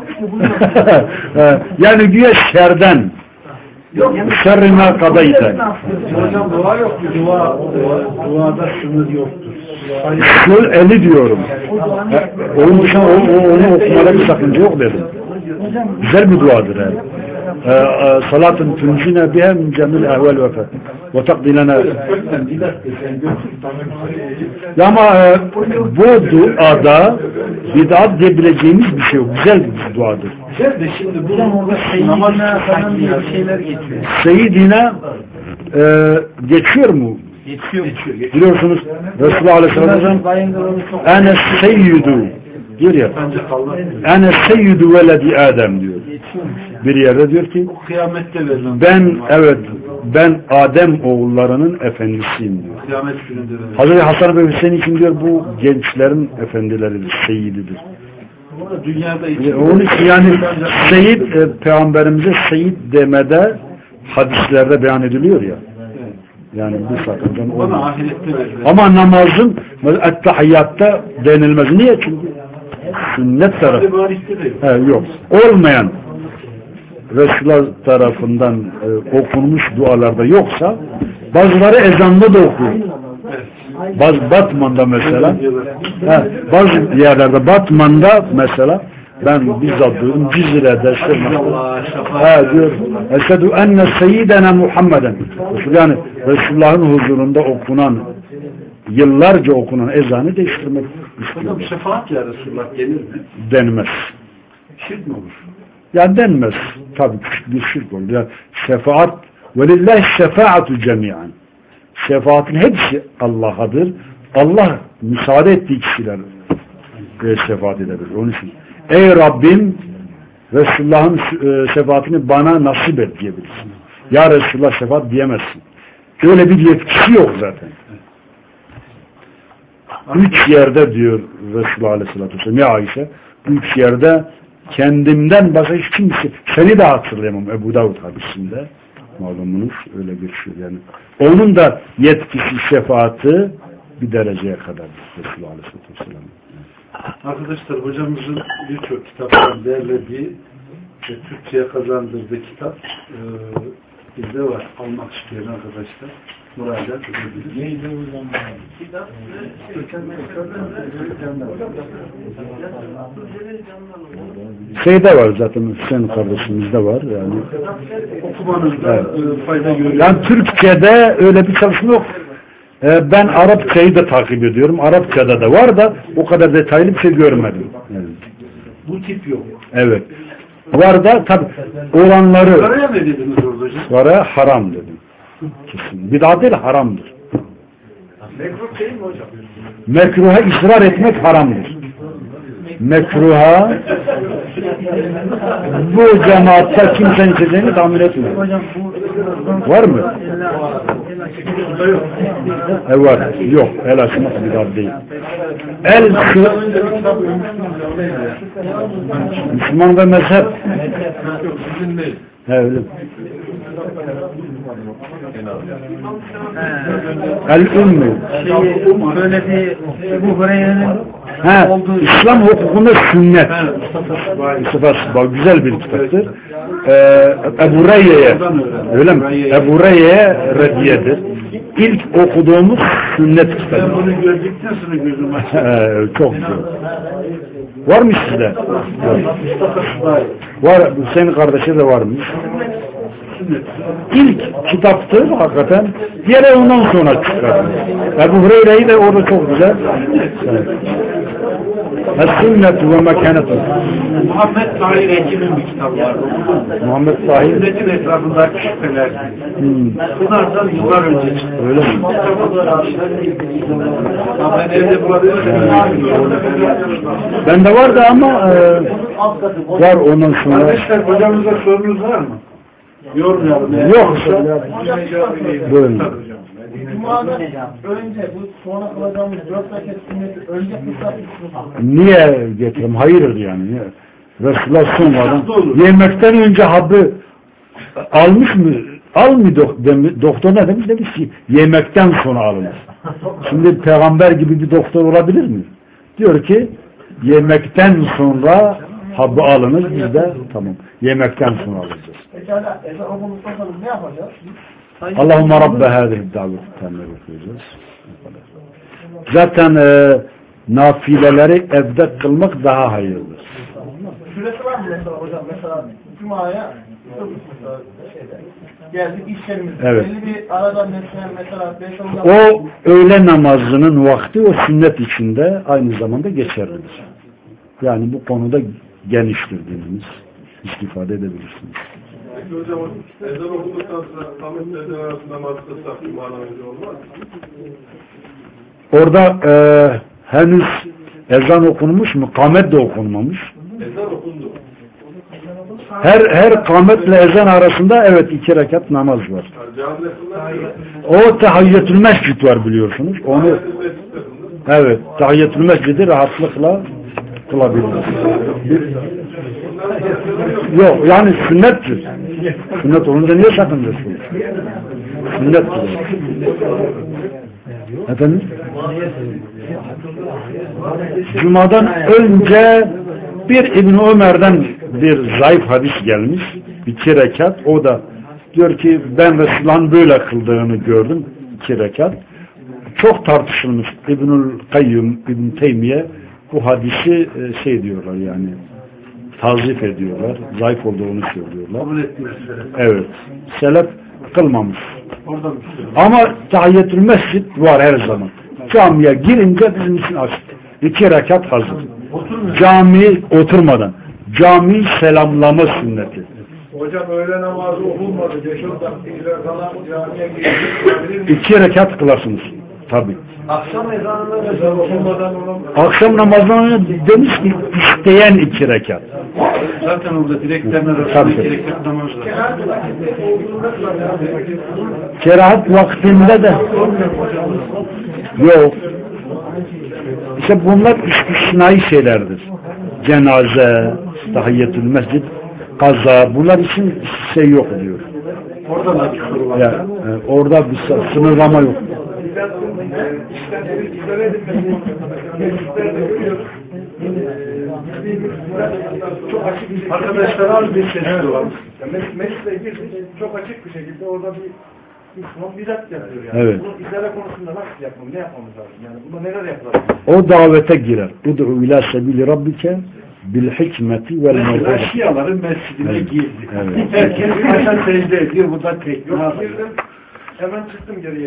Yani güya şerden. Şerrine kadaydı. Hocam dua yok. Dua, dua, duada sınır yoktur. Şöyle eli diyorum. Onun dışında onu okumada bir sakınca yok dedim. Güzel bir duadır yani. Salatın tüncine bihe min cemil ehvel vefe ve takdilene. Ama bu duada bid'at diyebileceğimiz bir şey yok. Güzel bir duadır. Güzel de şimdi bu orada Seyyidina falan diye bir şeyler geçiyor. Seyyidina e, geçiyor mu? Geçiyor. Geçiyor. Biliyorsunuz Resulullah Aleyhisselatü Vesselam ene seyyidü diyor ya ene seyyidü veledi Adem diyor. Bir yerde diyor ki kıyamette verilen ben evet ben Adem oğullarının efendisiyim diyor. Kıyamet gününde verilen. Hazreti Hasan ve Hüseyin için diyor bu gençlerin efendileridir, seyyididir. Dünyada için. Onun için yani seyyid e, peygamberimize seyyid demede hadislerde beyan ediliyor ya. Yani bu sakıncadan olmaz. Ama namazın ettehiyyatta denilmez. Niye? Çünkü sünnet tarafı. He, yok. Olmayan Resulullah tarafından e, okunmuş dualarda yoksa bazıları ezanda da okuyor. Bazı Batman'da mesela he, bazı yerlerde Batman'da mesela ben bizzat duydum Cizre'de he, diyor Eşhedü enne seyyidena Muhammeden yani Resulullah'ın huzurunda okunan yıllarca okunan ezanı değiştirmek istiyor. Şefaat ya Resulullah denir mi? Denmez. Şirk mi olur? Ya denmez. Tabii bir şirk olur. Yani şefaat velillahi şefaatu cemiyan. Şefaatin hepsi Allah'adır. Allah müsaade ettiği kişiler şefaat edebilir. Onun için ey Rabbim Resulullah'ın şefaatini bana nasip et diyebilirsin. Ya Resulullah şefaat diyemezsin. Öyle bir yetkisi yok zaten. Üç yerde diyor Resulullah Aleyhisselatü Vesselam ya Ayşe üç yerde kendimden başka hiç kimse seni de hatırlayamam Ebu Davud hadisinde malumunuz öyle geçiyor yani. Onun da yetkisi şefaati bir dereceye kadar Resulullah Aleyhisselatü Vesselam. Arkadaşlar hocamızın birçok kitaptan derlediği ve Türkçe'ye kazandırdığı kitap e, bizde var. Almak isteyen arkadaşlar müracaat edebilir. Neydi hocam? Kitap şeyde var zaten Hüseyin kardeşimizde var yani. Okumanızda evet. fayda görüyorum. Yani Türkçe'de öyle bir çalışma yok. Ee, ben Arapçayı da takip ediyorum. Arapçada da var da o kadar detaylı bir şey görmedim. Yani. Bu tip yok. Evet. Var da tabi olanları Saraya ne dediniz orada hocam? Saraya haram dedim. Kesin. Bid'at değil haramdır. Mekruh değil mi hocam? Mekruha ısrar etmek haramdır. Mekruha bu cemaatta kimsenin içeceğini tahmin etmiyor. Var mı? E var. Yok. El açmak bid'at değil. El Müslüman ve mezhep. Sizin değil. Evet. El-Ümmü böyle bir Ebu Hureyre'nin He, İslam hukukunda sünnet. Mustafa güzel bir kitaptır. Ee, Ebu Reyye'ye öyle mi? Ebu Reyye'ye reddiyedir. İlk okuduğumuz sünnet kitabı. Ben bunu gördükten sonra gözüm açtı. Çok güzel. Var mı sizde? Var. Hüseyin kardeşi de varmış. İlk kitaptır hakikaten. Diğeri ondan sonra çıkar. Ebu Hureyre'yi de orada çok güzel. Evet. Es-sünnetu ve mekanetu. Muhammed Tahir Ekin'in bir kitabı var. Muhammed Tahir. Sünnetin etrafındaki şüpheler. Hmm. Bunlardan yıllar önce çıktı. Öyle mi? Ben evde bulabilirim. Bende vardı ama e, var ondan sonra. Kardeşler hocamıza sorunuz var mı? Yormayalım. Yoksa buyurun. Cuma'dan önce bu sonra kılacağımız dört rekat sünneti önce kılsak niye getireyim? Hayırdır yani. Niye? Resulullah sonradan yemekten önce habı almış mı? Almıyor doktor ne demiş? Demiş ki yemekten sonra alınır. Şimdi peygamber gibi bir doktor olabilir mi? Diyor ki yemekten sonra habı alınır. Biz de tamam. Yemekten sonra alacağız. Pekala ezan okunuştan sonra ne yapacağız? Allahümme Rabbe hâzihi davet temel okuyacağız. Zaten e, nafileleri evde kılmak daha hayırlıdır. Süresi var mı mesela hocam? Mesela Cuma'ya şeyde, geldik iş yerimizde. Evet. Belli bir aradan mesela mesela beş on o öğle namazının vakti o sünnet içinde aynı zamanda geçerlidir. Yani bu konuda geniştir dinimiz. İstifade edebilirsiniz. Peki hocam ezan okuduktan sonra kamet ezan arasında namaz kılsak Cuma'dan önce olmaz mı? Orada e, henüz ezan okunmuş mu? Kamet de okunmamış. Ezan okundu. Her her kametle ezan arasında evet iki rekat namaz var. O tahiyyetül mescid var biliyorsunuz. Onu evet tahiyyetül mescidi rahatlıkla kılabiliriz. Yok yani sünnettir. Sünnet olunca niye sakınıyorsunuz? Sünnettir. Efendim? Cuma'dan önce bir İbn Ömer'den bir zayıf hadis gelmiş. İki rekat. O da diyor ki ben Resulullah'ın böyle kıldığını gördüm. İki rekat. Çok tartışılmış. İbnül Kayyum, İbn Teymiye bu hadisi şey diyorlar yani tazif ediyorlar. Zayıf olduğunu söylüyorlar. Kabul etmiyor. Evet. Selef kılmamış. Ama tahiyyetül mescid var her zaman. Camiye girince bizim için açık. İki rekat hazır. Cami oturmadan. Cami selamlama sünneti. Hocam öğle namazı okunmadı. Beş on dakika falan camiye girdik. İki rekat kılarsınız. Tabi. Akşam ezanında ezan okunmadan olan... Akşam namazlarını demiş ki isteyen iki rekat. Zaten orada direktlerine arasında iki rekat namaz var. Kerahat vaktinde de yok. İşte bunlar istisnai şeylerdir. Cenaze, tahiyyetül mescid, kaza, bunlar için şey yok diyor. Orada da bir soru var. Yani, e, orada bir sınırlama yok. Çok açık arkadaşlar az bir ses var. Mesleğe girdik, çok açık bir şekilde orada bir Müslüman bidat yapıyor yani. Evet. Bunu izale konusunda nasıl yapmam, ne yapmamız lazım yani? Bunda neler yapılabilir? O davete girer. Ud'u ila sebili rabbike bil hikmeti vel Mesela mev'izeti. Şiaların mescidine Evet. girdi. Evet. Herkes başa secde ediyor. Bu da tek. Yok girdim, hemen çıktım geriye.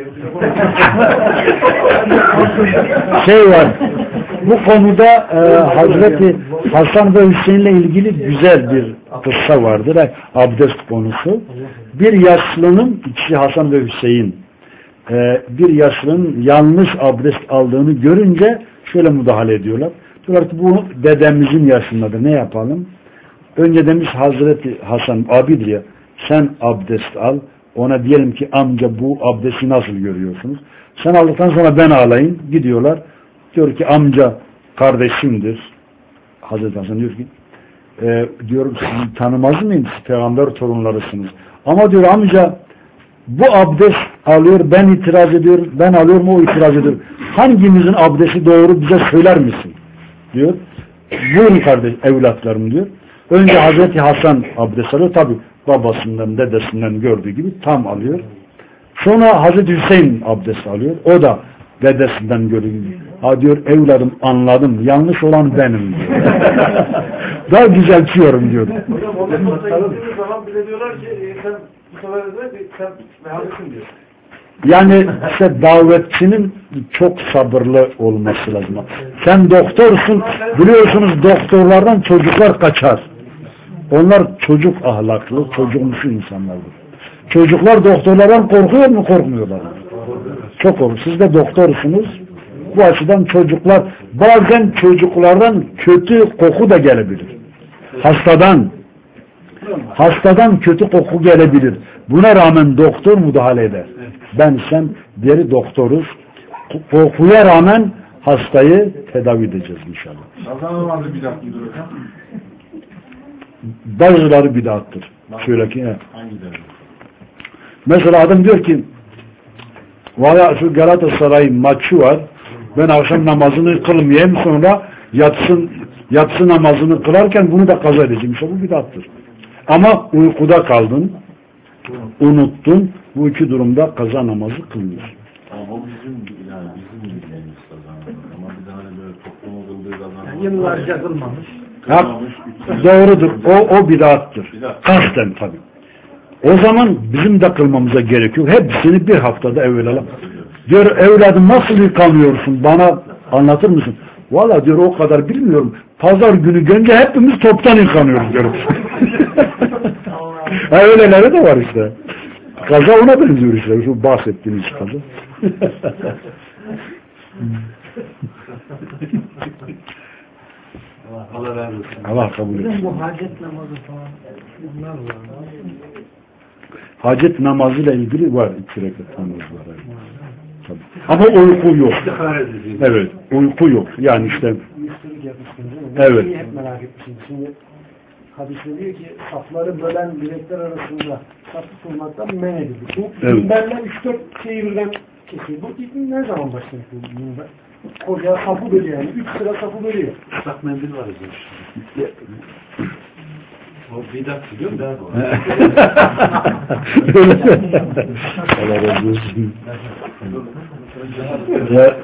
Şey var. Bu konuda e, Hazreti Hasan ve Hüseyin'le ilgili güzel bir kıssa vardır. E, abdest konusu. Bir yaşlının, ikisi Hasan ve Hüseyin, e, bir yaşlının yanlış abdest aldığını görünce şöyle müdahale ediyorlar. Diyorlar ki bu dedemizin yaşındadır. Ne yapalım? Önce demiş Hazreti Hasan abidir ya, sen abdest al. Ona diyelim ki amca bu abdesti nasıl görüyorsunuz? Sen aldıktan sonra ben alayım. Gidiyorlar. Diyor ki amca kardeşimdir. Hazreti Hasan diyor ki e, diyor sizi tanımaz mıyım? Siz peygamber torunlarısınız. Ama diyor amca bu abdest alıyor, ben itiraz ediyorum, ben alıyorum, o itiraz ediyor. Hangimizin abdesti doğru bize söyler misin? Diyor. Buyurun kardeş, evlatlarım diyor. Önce Hazreti Hasan abdest alıyor. Tabi babasından, dedesinden gördüğü gibi tam alıyor. Sonra Hazreti Hüseyin abdest alıyor. O da dedesinden gördüğü gibi. Ha diyor evladım anladım. Yanlış olan benim diyor. Daha düzeltiyorum diyor. Hocam ondan sonra gittiğimiz zaman bize diyorlar ki e, sen bu sefer de sen mehalesin diyor. Yani işte davetçinin çok sabırlı olması lazım. Sen doktorsun, biliyorsunuz doktorlardan çocuklar kaçar. Onlar çocuk ahlaklı, çocukmuşu insanlardır. Çocuklar doktorlardan korkuyor mu, korkmuyorlar mı? Çok olur. Siz de doktorsunuz. Bu açıdan çocuklar, bazen çocuklardan kötü koku da gelebilir. Hastadan, hastadan kötü koku gelebilir. Buna rağmen doktor müdahale eder. Ben sen deri doktoruz. Kokuya rağmen hastayı tedavi edeceğiz inşallah. Hasan namazı bidat mıdır hocam? Bazıları bidattır. Şöyle ki, he. Hangileri? Mesela adam diyor ki valla şu Galatasaray maçı var, ben akşam namazını kılmayayım, sonra yatsın, yatsı namazını kılarken bunu da kaza edeceğim. İşte bu bidattır. Ama uykuda kaldın, unuttun, bu iki durumda kaza namazı kılmıyor. Ama o bizim yani bizim bildiğimiz kazanır. Ama bir daha böyle toplum kıldığı kazanır. Yani yıllarca kılmamış. Ha, doğrudur. O, o bidattır. Kasten tabii. O zaman bizim de kılmamıza gerekiyor. Hepsini bir haftada evvel diyor evladım nasıl yıkanıyorsun? Bana anlatır mısın? Valla diyor o kadar bilmiyorum. Pazar günü gelince hepimiz toptan yıkanıyoruz diyor. Ha, öyleleri de var işte. Kaza ona benziyor işte. Şu bahsettiğiniz kaza. Allah razı olsun. Allah kabul etsin. Bu hacet namazı falan bunlar var. Hacet namazıyla ilgili var. İki rekat namaz var. Tabii. Ama uyku yok. Evet. Uyku yok. Yani işte Müslülük yapmışsınız değil mi? Evet. Şeyi hep merak etmişim. Şimdi hadiste diyor ki safları bölen direkler arasında safı tutmaktan men edilir. Bu Evet. minberler üç dört şeyi birden kesiyor. Bu ilk ne zaman başlamış bu minber? Koca safı bölüyor yani. Üç sıra safı bölüyor. Islak mendil var hocam. O bidat biliyor musun? Allah razı olsun. Ya,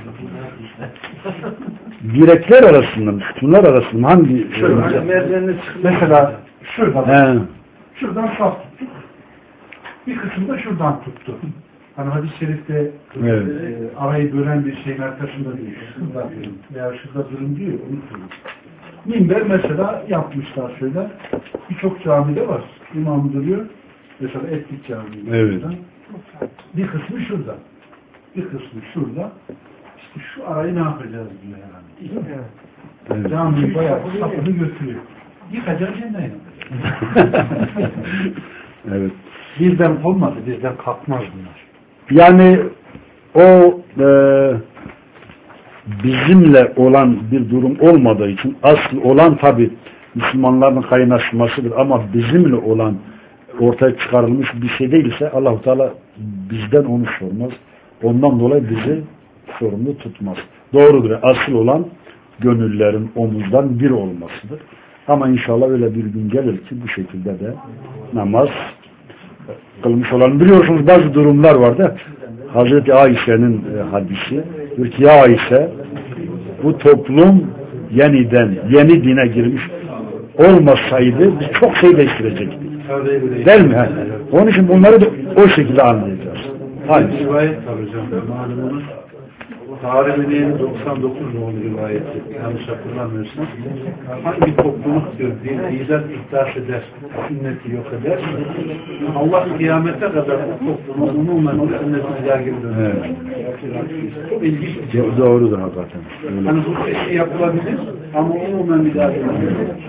direkler arasında, sütunlar arasında hangi Şöyle merdivenle mesela şuradan He. şuradan saf tuttuk. Bir kısmı da şuradan tuttu. Hani hadis-i şerifte Evet. e, arayı bölen bir şeyin arkasında değil. Şurada durun. Veya şurada durun diyor. Unutmayın. Minber mesela yapmışlar şöyle. Birçok camide var. İmam duruyor. Mesela Etlik Camii. Evet. Bir kısmı şurada. Bir kısmı şurada. İşte şu arayı ne yapacağız diyor yani. Evet. Camiyi bayağı sapını götürüyor. Yıkacağız yeniden. Evet. Bizden olmadı. Bizden kalkmaz bunlar. Yani o e, bizimle olan bir durum olmadığı için asıl olan tabi Müslümanların kaynaşmasıdır ama bizimle olan ortaya çıkarılmış bir şey değilse Allah-u Teala bizden onu sormaz. Ondan dolayı bizi sorumlu tutmaz. Doğrudur. Asıl olan gönüllerin omuzdan bir olmasıdır. Ama inşallah öyle bir gün gelir ki bu şekilde de namaz kılmış olan. Biliyorsunuz bazı durumlar vardı. Hazreti Ayşe'nin e, hadisi. Diyor ki ya Ayşe bu toplum yeniden yeni dine girmiş olmasaydı biz çok şey değiştirecektik. Değil mi? Onun için bunları da o şekilde anlayacağız. Hayır. Rivayet var hocam. Malumunuz Tarihi'nin doksan dokuz nolu rivayeti. Yanlış hatırlamıyorsam. Hangi topluluk diyor, bidat ihdas eder, sünneti yok eder. Allah kıyamete kadar o toplumun umumen o sünneti bir daha geri döner. Evet. Çok ilginç bir şey. Doğrudur hakikaten. Öyle. Hani bu şey yapılabilir ama umumen bir daha döner.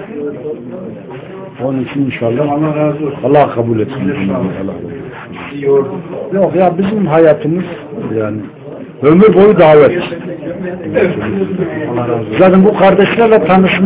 Onun için inşallah Allah razı olsun. Allah kabul etsin. Allah Yok ya bizim hayatımız yani ömür boyu davet. Evet. Allah razı olsun. Zaten bu kardeşlerle tanışma